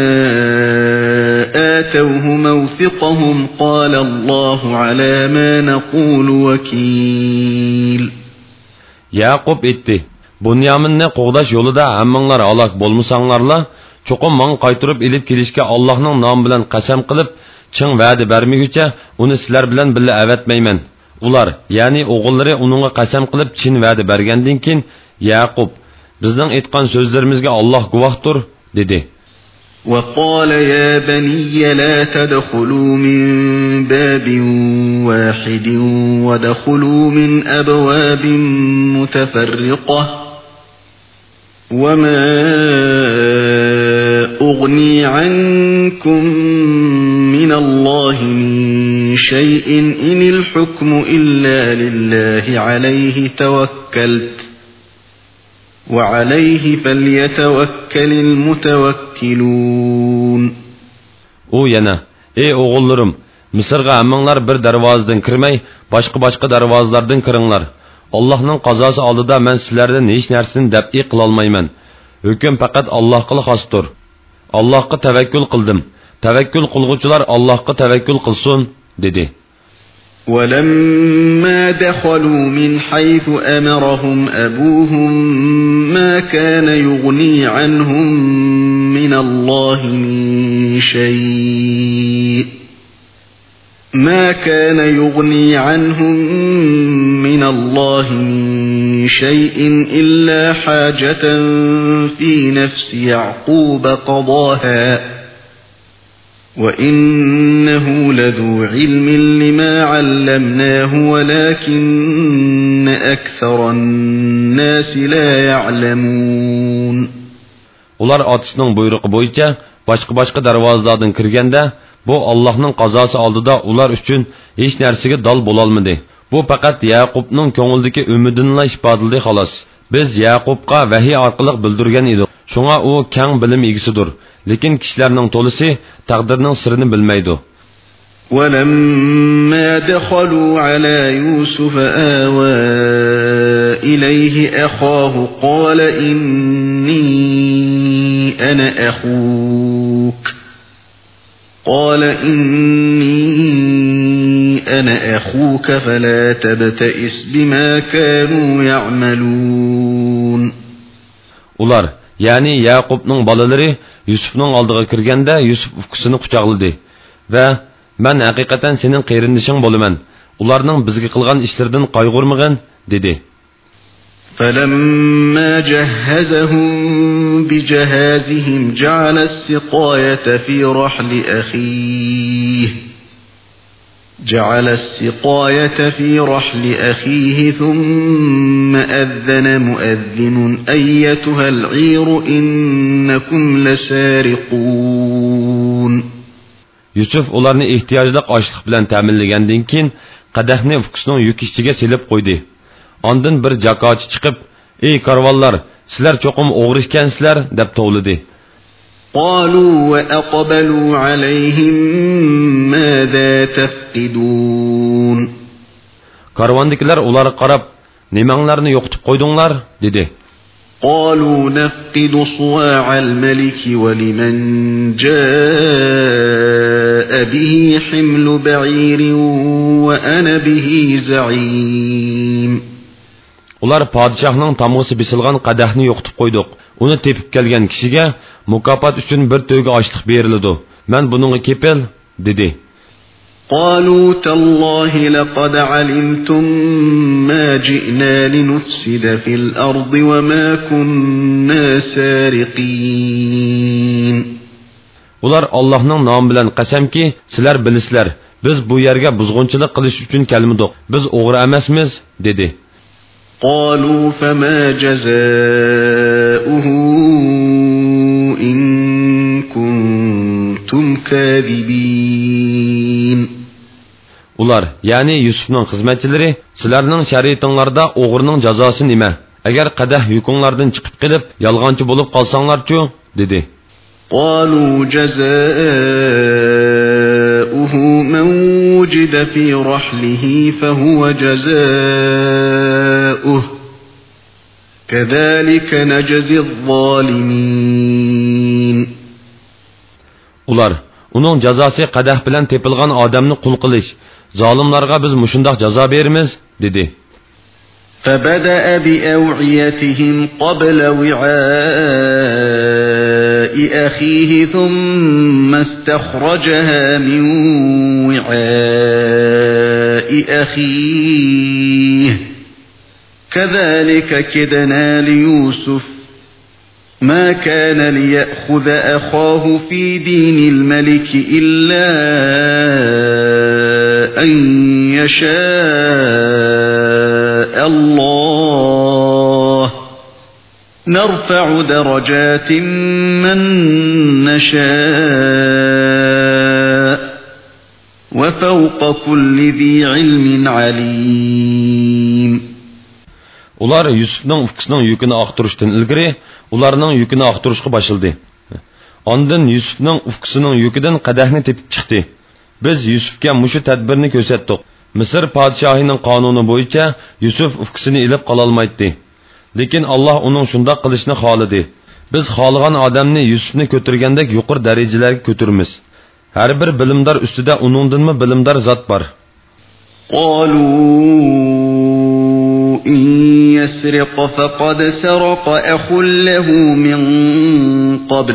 آتوه موثقهم قال الله على ما نقول وكيل. Yaqub etti. Bunyaminni qo'g'dash yo'lida hammanglar halok bo'lmasanglarla, cho'qim men qaytirib elib kelishga Allohning nomi bilan qasam qilib, ching va'da bermaguncha uni sizlar bilan birga avatmayman. Ular, ya'ni o'g'illari uningga qasam qilib chin va'da bergandan keyin Yaqub bizning aytgan so'zlarimizga Alloh guvohdir, dedi. وقال يا بني لا تدخلوا من باب واحد ودخلوا من أبواب متفرقة وما أغني عنكم من الله من شيء إن الحكم إلا لله عليه توكلت وعليه فليتوكل المتوكلون. u yana ey o'g'illarim Misrga hammanglar bir darvozadan kirmay boshqa-boshqa darvozalardan kiringlar. Allohning qazosi oldida men sizlardan hech narsani dab'i qila olmayman. Hukm faqat Allohga xosdir. Allohga tavakkul qildim. Tavakkul qilguvchilar Allohga tavakkul qilsin dedi. ولما دخلوا من حيث أمرهم أبوهم ما كان يغني عنهم من الله من شيء ما كان يغني عنهم من الله من شيء إلا حاجة في نفس يعقوب قضاها وإنه لذو علم لما علمناه ولكن أكثر الناس لا يعلمون. Ular atısının buyruğu boyunca başqa-başqa darvozalardan kirganda bu Allohning qazosi oldida ular uchun hech narsaga dal bo'lolmadi. Bu faqat Yaqubning ko'nglidagi umidinla ifodaldi xolos. Biz Yaqubga vahiy orqali bildirgan edik. Shunga u keng bilim egisidir. Lekin kishilarning to'lisi taqdirning sirini bilmaydi. ولما دخلوا على يوسف آوى إليه أخاه قال إني أنا أخوك قال إني أنا أخوك فلا تبتئس بما كانوا يعملون. Ular, yani Yaqubning bolalari Yusufning oldiga kirganda Yusuf ukisini quchoqladi va men haqiqatan sening qarindishing bo'laman. Ularning bizga qilgan ishlaridan qayg'urmagin dedi. فلما جهزهم بجهازهم جعل السقاية في رحل أخيه جعل السقاية في رحل أخيه ثم أذن مؤذن أيتها العير إنكم لسارقون. Yusuf ularni ehtiyojli oshliq bilan ta'minlagandan keyin qadahni ukusning yuk ichiga silib qo'ydi. Ondan bir jakochi chiqib, "Ey karvonlar, sizlar cho'qim o'g'ri ekansizlar" deb tovladi. قالوا وأقبلوا عليهم ماذا تفقدون. Karvondagilar ularga qarab, "Nimanglarni yo'qitib qo'ydinglar?" dedi. قالوا نفقد صواع الملك ولمن جاء به حمل بعير وأنا به زعيم. Ular padişahning tamosi bisilgan qadahni yo'qitib qo'ydik. Uni tepib kelgan kishiga mukofot uchun bir to'yga ochliq beriladi. Men buningga kepil dedi. قالوا تالله لقد علمتم ما جئنا لنفسد في الأرض وما كنا سارقين. Ular Allohning nomi bilan qasamki, sizlar bilisizlar, biz bu yerga buzg'unchilik qilish uchun kelmadik. Biz o'g'ri emasmiz dedi. قالوا فما جزاؤه إن كنتم كاذبين. Ular, yani Yusufning xizmatchilari, sizlarning shariatinglarda o'g'rining jazosi nima? Agar qadah yukunlardan chiqib qilib, yolg'onchi bo'lib qolsanglar-chi, dedi. قالوا جزاؤه من وجد في رحله فهو جزاؤه كذلك نجزي الظالمين. Ular, uning jazosi qadah bilan tepilgan odamni qul qilish. Zolimlarga biz mushundoq jazo beramiz, dedi. فبدأ بأوعيتهم قبل وعاء أخيه ثم استخرجها من وعاء أخيه كذلك كدنا ليوسف ما كان ليأخذ أخاه في دين الملك إلا أن يشاء الله نرفع درجات من نشاء وفوق كل ذي علم عليم. Ular Yusufning ukisining yukini aqtirishdan ilgari ularning yukini aqtirishga başladı. Ondan Yusufning ufqisining yukidan qadahni tepib chiqdi. Biz Yusufga mushu tadbirni ko'rsatdik. Misr podshohining qonuni bo'yicha Yusuf ufqisini ilib qola olmaydi. Lekin Alloh uning shunday qilishni xohladi. Biz xohlagan odamni Yusufni ko'targandek yuqori darajalarga ko'taramiz. Har bir bilimdor ustida uningdanmi bilimdor zot bor. قالوا إن يسرق فقد سرق أخ له من قبل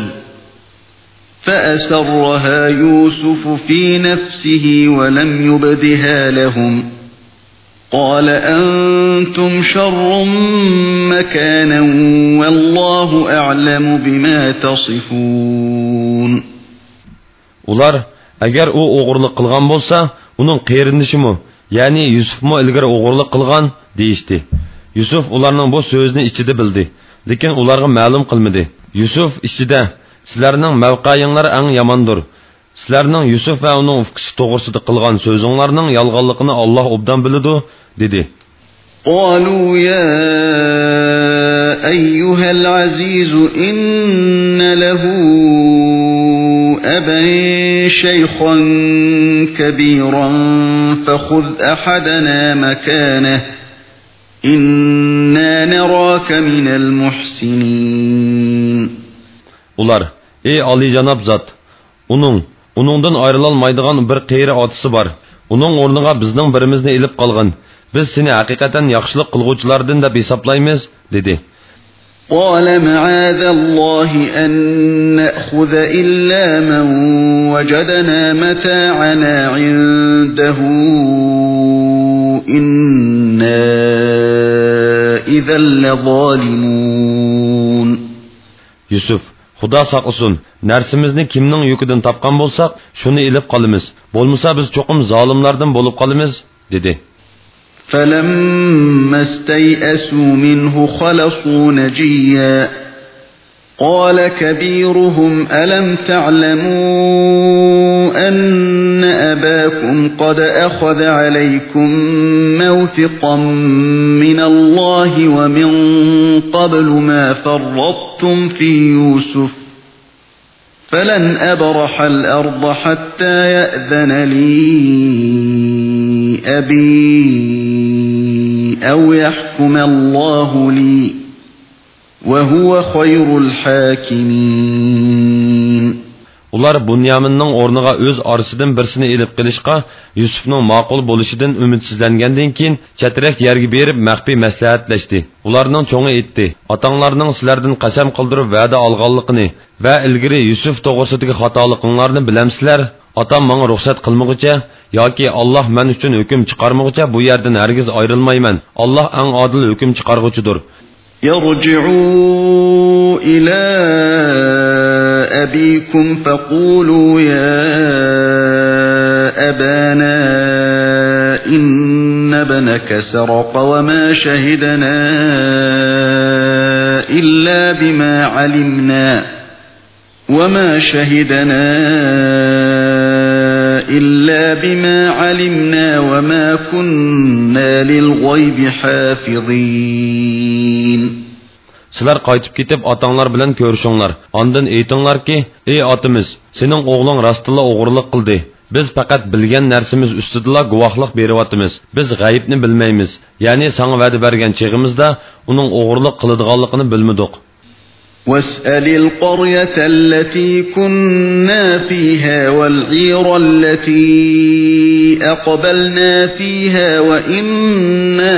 فأسرها يوسف في نفسه ولم يبدها لهم قال أنتم شر مكانا والله أعلم بما تصفون. Ular agar u o'g'irlik qilgan bo'lsa, uning qerindishimi, ya'ni Yusufmi ilgari o'g'irlik qilgan deyishdi. Yusuf ularning bu so'zni ichida bildi, lekin ularga ma'lum qilmadi. Yusuf ichida sizlarning mavqeinglar eng yomondir. Sizlarning Yusuf va uning ufqisi to'g'risida qilgan so'zinglarning yolg'onligini Alloh obdan biladi, dedi. قالوا يا أيها العزيز إن له أبا شيخا كبيرا فخذ أحدنا مكانه إنا نراك من المحسنين. Ular, ey Ali Janab zat, onun, onundan ayrılalmaydigan bir qeyri atısı var. Onun ornuna bizning birimizni ilib qolgan. Biz seni haqiqatan yaxshilik qilguvchilardan deb hisoblaymiz, dedi. قال معاذ الله أن نأخذ إلا من وجدنا متاعنا عنده إنا إذا لظالمون. Yusuf, Xudo saqlasin, narsimizni kimning yukidan topgan bo'lsak, shuni ilib qolamiz. Bo'lmasa biz cho'qim zolimlardan bo'lib qolamiz, dedi. فلما استيئسوا منه خلصوا نجيا قال كبيرهم ألم تعلموا أن أباكم قد أخذ عليكم موثقا من الله ومن قبل ما فرطتم في يوسف فلن أبرح الأرض حتى يأذن لي أبي أو يحكم الله لي وهو خير الحاكمين. Ular Bunyaminning o'rniga o'z orasidan birsini elib qilishqa Yusufning ma'qul bo'lishidan umidsizlangandan keyin chatrak yerga berib maxfiy maslahatlashdi. Ularning cho'ngi aytdi: "Otanglarning sizlardan qasam qildirib va'da olganligini va ilgari Yusuf to'g'risidagi xatoliklarni bilamsizlar. Otam menga ruxsat qilmoqcha yoki Alloh men uchun hukm chiqarmoqcha bu yerdan hargiz ayrilmayman. Alloh eng adil hukm chiqarg'uchidir." يرجعوا إلى أبيكم فقولوا يا أبانا إن ابنك سرق وما شهدنا إلا بما علمنا وما شهدنا إلا بما علمنا وما كنا للغيب حافظين. Sizlar qaytib ketib otanglar bilan ko'rishinglar. Ondan aytinglarki, ey otimiz, sening o'g'ling rostilla o'g'irlik qildi. Biz faqat bilgan narsamiz ustida guvohlik beryapmiz. Biz g'aybni bilmaymiz. Ya'ni sana va'da bergan cheg'imizda uning o'g'irlik qiladiganligini bilmadik. واسأل القرية التي كنا فيها والعير التي أقبلنا فيها وإنا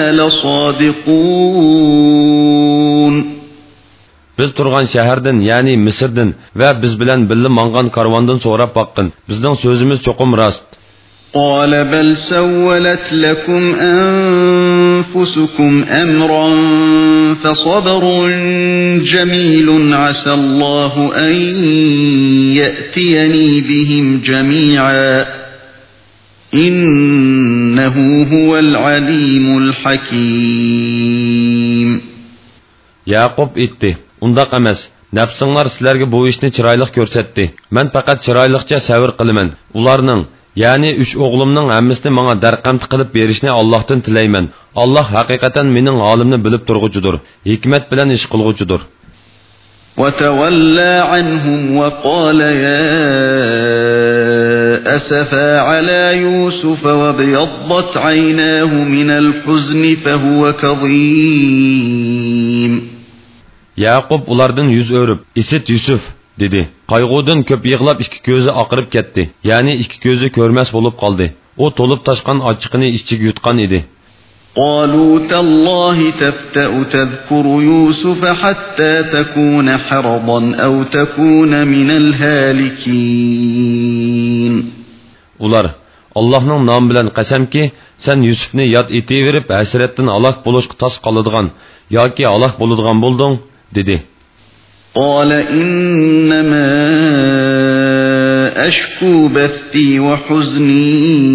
لصادقون. Biz turgan şəhərdən, yəni Misirdən və biz bilən billi manğan karvandan so'rab baqqın. Bizning so'zimiz cho'qim rost. قال بل سولت لكم أنفسكم أمرا فصبر جميل عسى الله أن يأتيني بهم جميعا إنه هو العليم الحكيم. Yaqub etdi. Undaq emas. Nafsinglar sizlarga bu ishni chiroyli ko'rsatdi. Men faqat chiroyliqcha sabr qilaman. Ularning yani üç oğlumның hammasini menga darqamti qilib berishni Allohdan tilayman. Alloh haqiqatan mening holimni bilib turg'uchidir, hikmat bilan ish qilg'uchidir. وتولى عنهم وقال يا أسفا على يوسف وابيضت عيناه من الحزن فهو كظيم. Yaqub ulardan yüz örüp, "Isit Yusuf" dedi. Qayg'udan ko'p yig'lab ikki ko'zi oqirib ketdi. Ya'ni ikki ko'zi ko'rmas bo'lib qoldi. U to'lib toshgan ochiqini ichiga yutgan edi. قالوا تالله تفتأ تذكر يوسف حتى تكون حرضا أو تكون من الهالكين. Ular Allah'ның namı bilan qasamki, sen Yusufni yad etiverib, hasratdan alaq bo'lishqa tas qoladigan yoki alaq bo'ladigan bo'lding, dedi. قال إنما أشكو بثي وحزني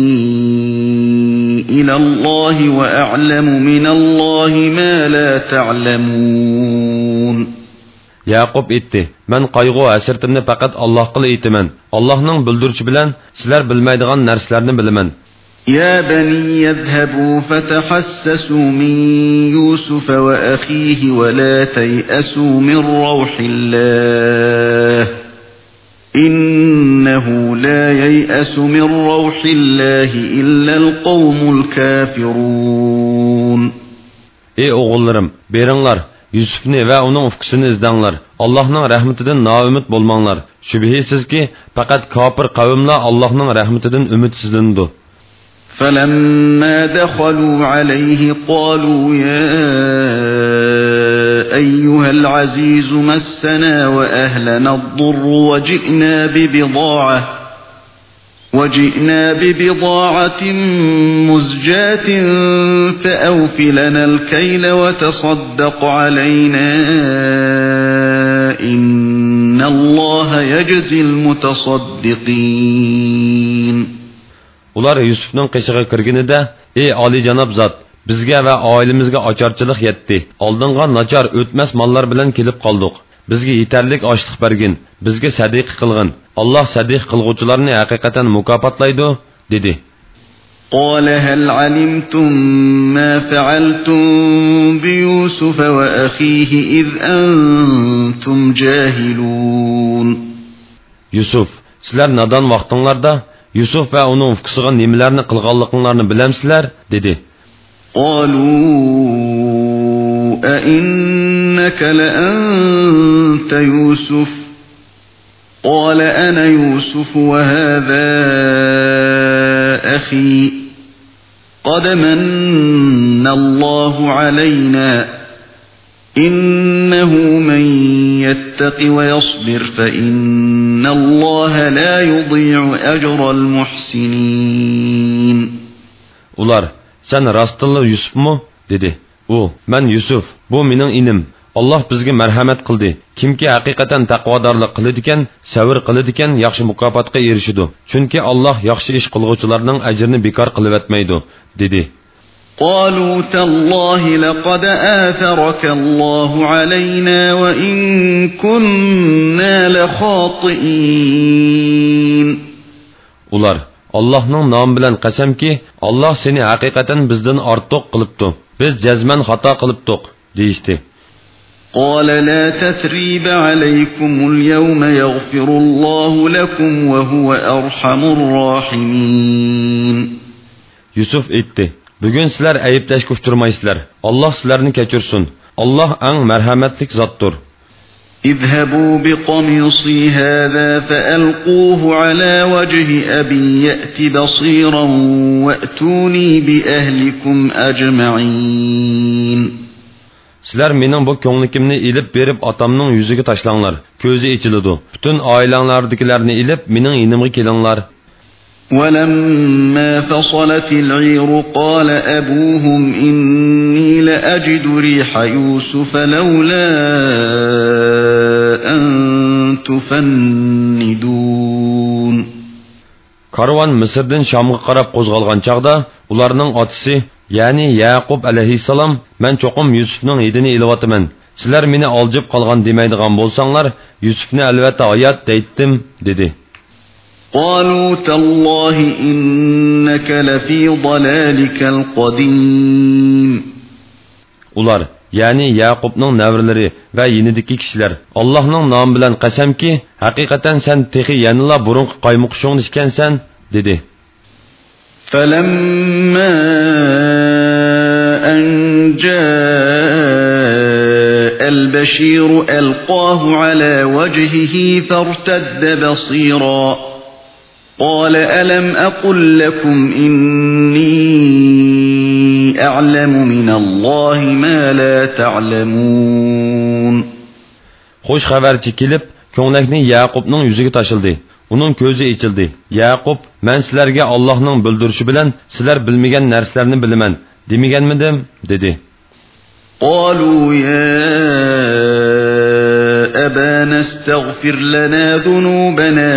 إلى الله وأعلم من الله ما لا تعلمون. Yaqub etdi. Men qayg'u hasratimni faqat Allohga aytaman. Allohning bildirchi bilan sizlar bilmaydigan narsalarni bilaman. يا بني يذهبوا فتحسسوا من يوسف وأخيه ولا تيأسوا من روح الله إنه لا ييأس من روح الله إلا القوم الكافرون. Ey oğullarım, beringlar, Yusufni va uning ufqisini izdanglar. Allohning rahmatidan noumid bo'lmanglar. Shubhisizki, faqat kofir qavmlar Allohning rahmatidan umidsizlandi. فلما دخلوا عليه قالوا يا أيها العزيز مسنا وأهلنا الضر وجئنا ببضاعة وجئنا ببضاعة مزجاة فأوف لنا الكيل وتصدق علينا إن الله يجزي المتصدقين. Ular Yusufning qishig'iga kirganida, "Ey oli janob zot, bizga va oilamizga ocharchilik yetdi. Oldinga nachar o'tmas mollar bilan kelib qoldik. Bizga yetarlik ochlik bergin, bizga sadiq qilgin. Alloh sadiq qilguvchilarni haqiqatan mukofotlaydi", dedi. قال هل علمتم ما فعلتم بيوسف وأخيه إذ أنتم جاهلون. Yusuf, sizlar nadan vaqtinglarda Yusuf va uning ufqisiga nimalarni qilganliklarini bilamsizlar, dedi. قالوا أئنك لأنت يوسف قال أنا يوسف وهذا أخي قد من الله علينا إنه من يتق ويصبر فإن الله لا يضيع أجر المحسنين. Ular, sen rastınlı Yusuf mu? dedi. U, men Yusuf, bu mening inim. Allah bizga marhamat qildi. Kimki haqiqatan taqvodorlik qiladigan, sabr qiladigan, yaxshi mukofotga erishidi. Chunki Alloh yaxshi ish qilguvchilarning ajrini bekor qilib etmaydi, dedi. قالوا تالله لقد آثرك الله علينا وإن كنا لخاطئين. Ular, Allah'ның namı bilan qasamki, Allah seni haqiqatan bizdan ortiq qilibdi. Biz jazman xato qilibdik, deyishdi. قال لا تثريب عليكم اليوم يغفر الله لكم وهو أرحم الراحمين. Yusuf aytdi. Bugun sizlar ayıplash kufturmaysizlar. Allah sizlarni kechirsin. Allah eng marhamatlik zotdir. اذهبوا بقميصي هذا فألقوه على وجه أبي يأت بصيرا وأتوني بأهلكم أجمعين. Sizlar mening bu ko'nglikimni ilib berib atamning yuziga tashlanglar. Ko'zi ichiladi. Bütün oilanglardagilarni ilib mening yinimga kelinglar. ولما فصلت العير قال أبوهم إني لأجد ريح يوسف لولا أن تفندون. Karvan Mısır'dan Şam'a qarab qo'zg'algan chaqda ularning otisi, ya'ni Yaqub alayhissalom, men cho'qim Yusufning hidini ilyapman. Sizlar meni oljib qolgan demaydigan bo'lsanglar, Yusufni albatta oyat deytdim, dedi. قالوا تالله إنك لفي ضلالك القديم. Ular, ya'ni Yaqubning navralari va yinidagi kishilar Allohning nomi bilan qasamki, haqiqatan sen texi yanila burunqi qaymoqishing ekansan, dedi. فَلَمَّا أَنْ جَاءَ الْبَشِيرُ أَلْقَاهُ عَلَى وَجْهِهِ فَارْتَدَّ بَصِيرًا قَالَ أَلَمْ أَقُلْ لَكُمْ إِنِّي أَعْلَمُ مِنَ اللَّهِ مَا لَا تَعْلَمُونَ. Xo'sh xabarchi kelib, ko'nglakni Yaqubning yuziga tashildi. Uning ko'zi ochildi. Yaqub, men sizlarga Allohning bildirishi bilan sizlar bilmagan narsalarni bilaman, demaganmidim, dedi. قالوا يا أبانا استغفر لنا ذنوبنا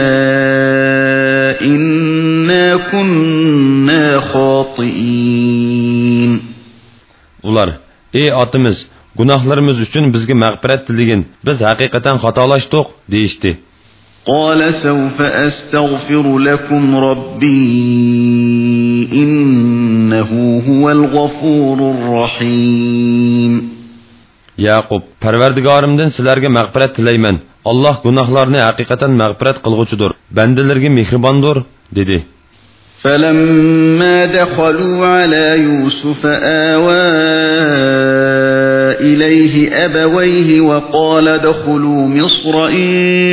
إنا كنا خاطئين. Ular, ey otimiz, gunohlarimiz uchun bizga mag'firat tilegin, biz haqiqatan xatolaşdik, deyishdi. قال سوف أستغفر لكم ربي إنه هو الغفور الرحيم. Yaqub, Parvardigorimdan sizlarga mag'firat tilayman. Alloh gunohlarni haqiqatan mag'firat qilg'uchidir, bandalarga mehribondir, dedi. فلما دخلوا على يوسف آوى إليه أبويه وقال ادخلوا مصر إن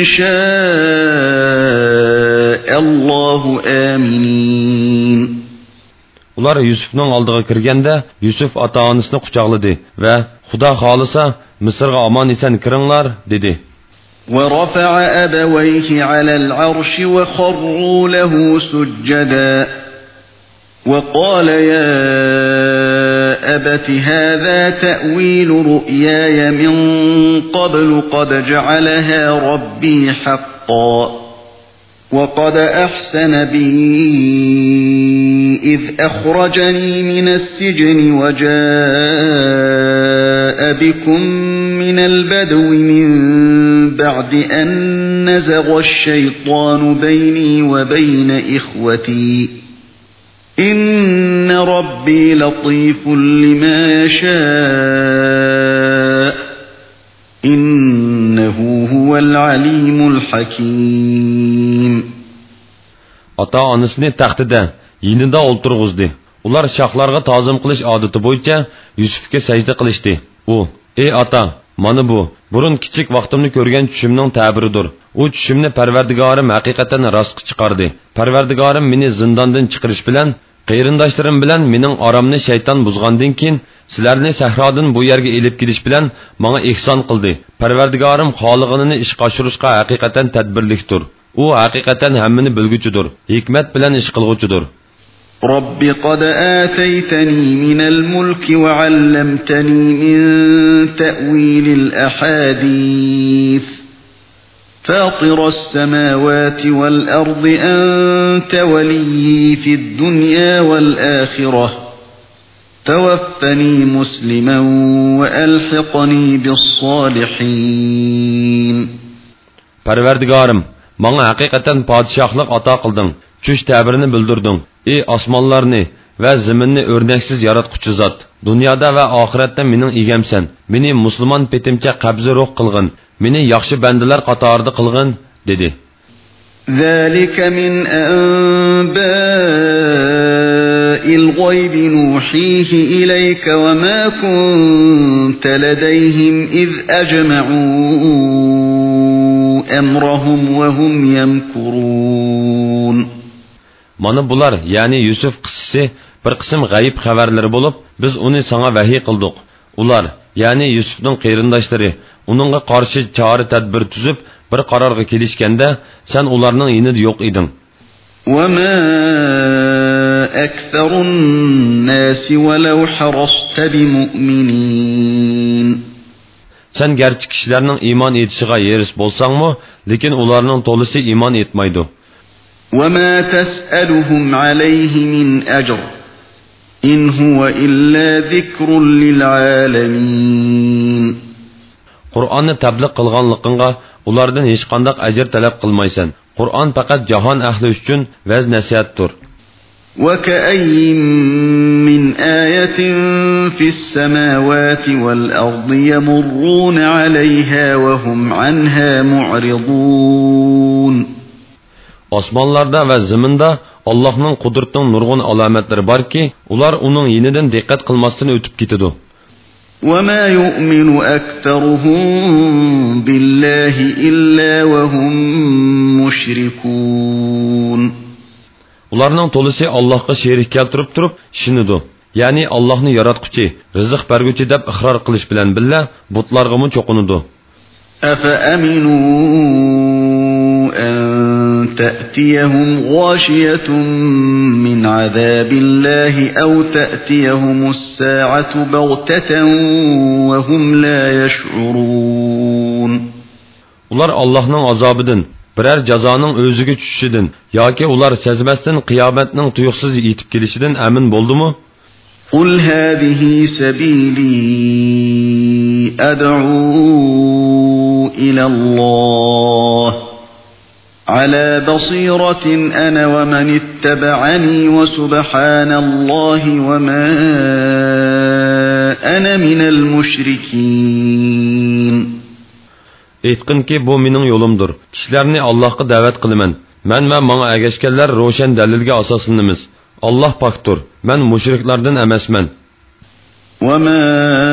شاء الله آمنين. Ular Yusufning oldiga kirganda Yusuf ota-onasini quchoqladi va Xudo xolisa Misrga omon eson kiringlar, dedi. ورفع أبويه على العرش وخروا له سجدا وقال يا أبت هذا تأويل رؤياي من قبل قد جعلها ربي حقا وقد أحسن بي إذ أخرجني من السجن وجاء بكم من البدو من بعد أن نزغ الشيطان بيني وبين إخوتي إن ربي لطيف لما يشاء إنه هو العليم الحكيم. Ota-onasini taxtida yinida o'ltirg'izdi. Ular shoxlarga ta'zim qilish odati bo'yicha Yusufga sajda qilishdi. U, ey ota, mana bu burun kichik vaqtimni ko'rgan tushimning ta'biridir. U tushimni Parvardigorim haqiqatan rostga chiqardi. Parvardigorim meni zindondan chiqarish bilan, qayrindoshlarim bilan mening oromni shayton buzgandan keyin sizlarni sahrodan bu yerga elib kelish bilan menga ihson qildi. Parvardigorim xolig'ini ishga oshirishga haqiqatan tadbirlikdir. U haqiqatan hammani bilguchidir, hikmat bilan ish qilguchidir. رب قد آتيتني من الملك وعلمتني من تأويل الأحاديث فاطر السماوات والأرض أنت ولي في الدنيا والآخرة توفني مسلما وألحقني بالصالحين. Parvardigorim, menga haqiqatan podshohlik ato qilding, tush ta'birini bildirding. Ey osmonlarni va zaminni o'rnaksiz yaratquchi zot, dunyoda va oxiratda mening egamsan. Meni musulmon petimcha qabzi ruh qilgin, meni yaxshi bandalar qatorida qilgin, dedi. ذلك من أنباء الغيب نوحيه إليك وما كنت لديهم إذ أجمعوا أمرهم وهم يمكرون. Mana bular, yani Yusuf qissasi bir qism g'ayib xabarlari bo'lib, biz uni sana vahiy qildik. Ular, yani Yusufning qarindoshlari, uningga qarshi chora tadbir tuzib, bir qarorga kelishganda, sen ularning yinida yo'q eding. وَمَا أَكْثَرُ النَّاسِ وَلَوْ حَرَصْتَ بِمُؤْمِنِينَ. Sen gerçi kishilarning iymon etishiga yeris bo'lsangmi, lekin ularning to'lisi iymon etmaydi. وَمَا تَسْأَلُهُمْ عَلَيْهِ مِنْ أَجْرٍ إِنْ هُوَ إِلَّا ذِكْرٌ لِلْعَالَمِينَ. Qur'onni tabliğ qilganligingga ulardan hech qanday ajr talab qilmaysan. Qur'on faqat jahon ahli uchun vaz nasihatdir. وَكَأَيِّن مِّنْ آيَةٍ فِي السَّمَاوَاتِ وَالْأَرْضِ يَمُرُّونَ عَلَيْهَا وَهُمْ عَنْهَا مُعْرِضُونَ. Osmonlarda va zaminda Allohning qudratining nurg'un alomatlari borki, ular uning yinidan diqqat qilmasdan o'tib ketadi. وَمَا يُؤْمِنُ أَكْثَرُهُم بِاللَّهِ إِلَّا وَهُم مُشْرِكُونَ. Ularning to'lisi Allohga sherik keltirib turib, shinidu. Ya'ni Allohni yaratquchi, rizq berguchi deb iqror qilish bilan billa butlarga mu cho'qinadi. أَفَأَمِنُوا أَن تَأْتِيَهُمْ غَاشِيَةٌ مِّنْ عَذَابِ اللَّهِ أَوْ تَأْتِيَهُمُ السَّاعَةُ بَغْتَةً وَهُمْ لَا يَشْعُرُونَ. Ular Allohning azobidan, birər cazanın özüge düşüşüdün, yoki ular sezməsdən qiyametning tuyuqsiz yetib kelishidan amin boldumu? قُلْ هَذِهِ سَبِيلِي أَدْعُو إِلَى اللَّهِ على بصيرة أنا ومن اتبعني وسبحان الله وما أنا من المشركين. Aytqin ki bu mening yo'limdir. Kişilarni Allohga da'vat qilaman. Men va menga ergashganlar ro'shan dalilga asoslanamiz. Alloh pokdir. Men mushriklardan emasman. وما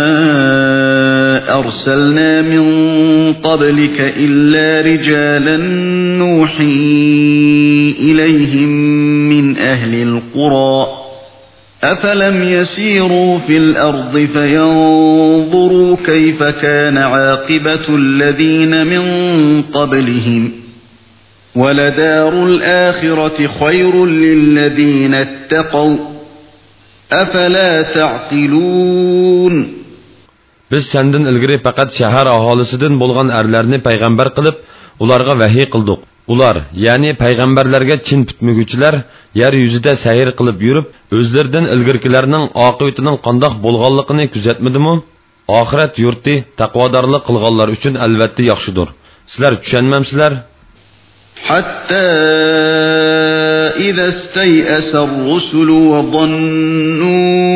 أرسلنا من قبلك إلا رجالا نوحي إليهم من أهل القرى أفلم يسيروا في الأرض فينظروا كيف كان عاقبة الذين من قبلهم ولدار الآخرة خير للذين اتقوا أفلا تعقلون. Biz senden ilgiri faqat shahar aholisidan bo'lgan erlarni payg'ambar qilib, ularga vahiy qildik. Ular, ya'ni payg'ambarlarga chin tutmuguvchilar, yer yuzida sayr qilib yurib, o'zlaridan ilgirkilarning oqibatining qandoq bo'lganligini kuzatmadimi? Oxirat yurti taqvodorlik qilganlar uchun albatta yaxshidir. Sizlar tushunmamsizlar? Hatta idza istay'asa ar-rusul wa dhannu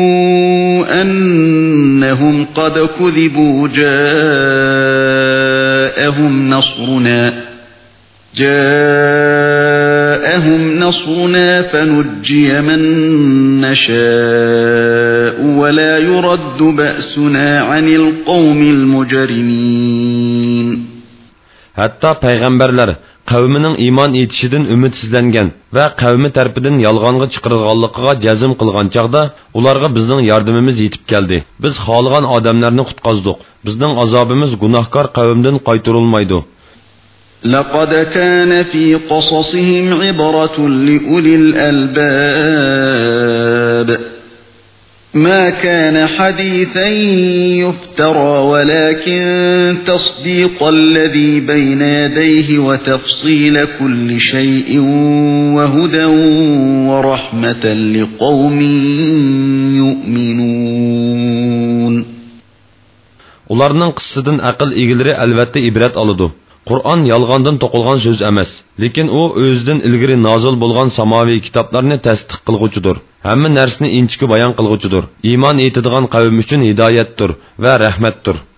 annahum qad kudhibu ja'ahum nasruna ja'ahum nasruna fanujjiya man nasha'u wa la yuraddu ba'suna 'anil qawmil mujrimin. Hatta payg'ambarlar qavmining iymon etishidan umidsizlangan va qavmi tarafidan yolg'onga chiqarilganligiga jazm qilgan chaqda ularga bizning yordamimiz yetib keldi. Biz xohlagan odamlarni qutqazdik. Bizning azobimiz gunohkor qavmdan qaytarilmaydi. لقد كان في قصصهم عبرة لأولي الألباب ما كان حديثا يفترى ولكن تصديق الذي بين يديه وتفصيل كل شيء وهدى ورحمة لقوم يؤمنون. Ularning qissasidan aql egilari albatta ibrat oladi. Qur'on yolg'ondan to'qilgan so'z emas, lekin u o'zidan ilgari nozil bo'lgan samoviy kitoblarni tasdiq qilguvchidir. Hamma narsani inchki bayon qilguvchidir. Iymon etadigan qavm uchun hidoyatdir va rahmatdir.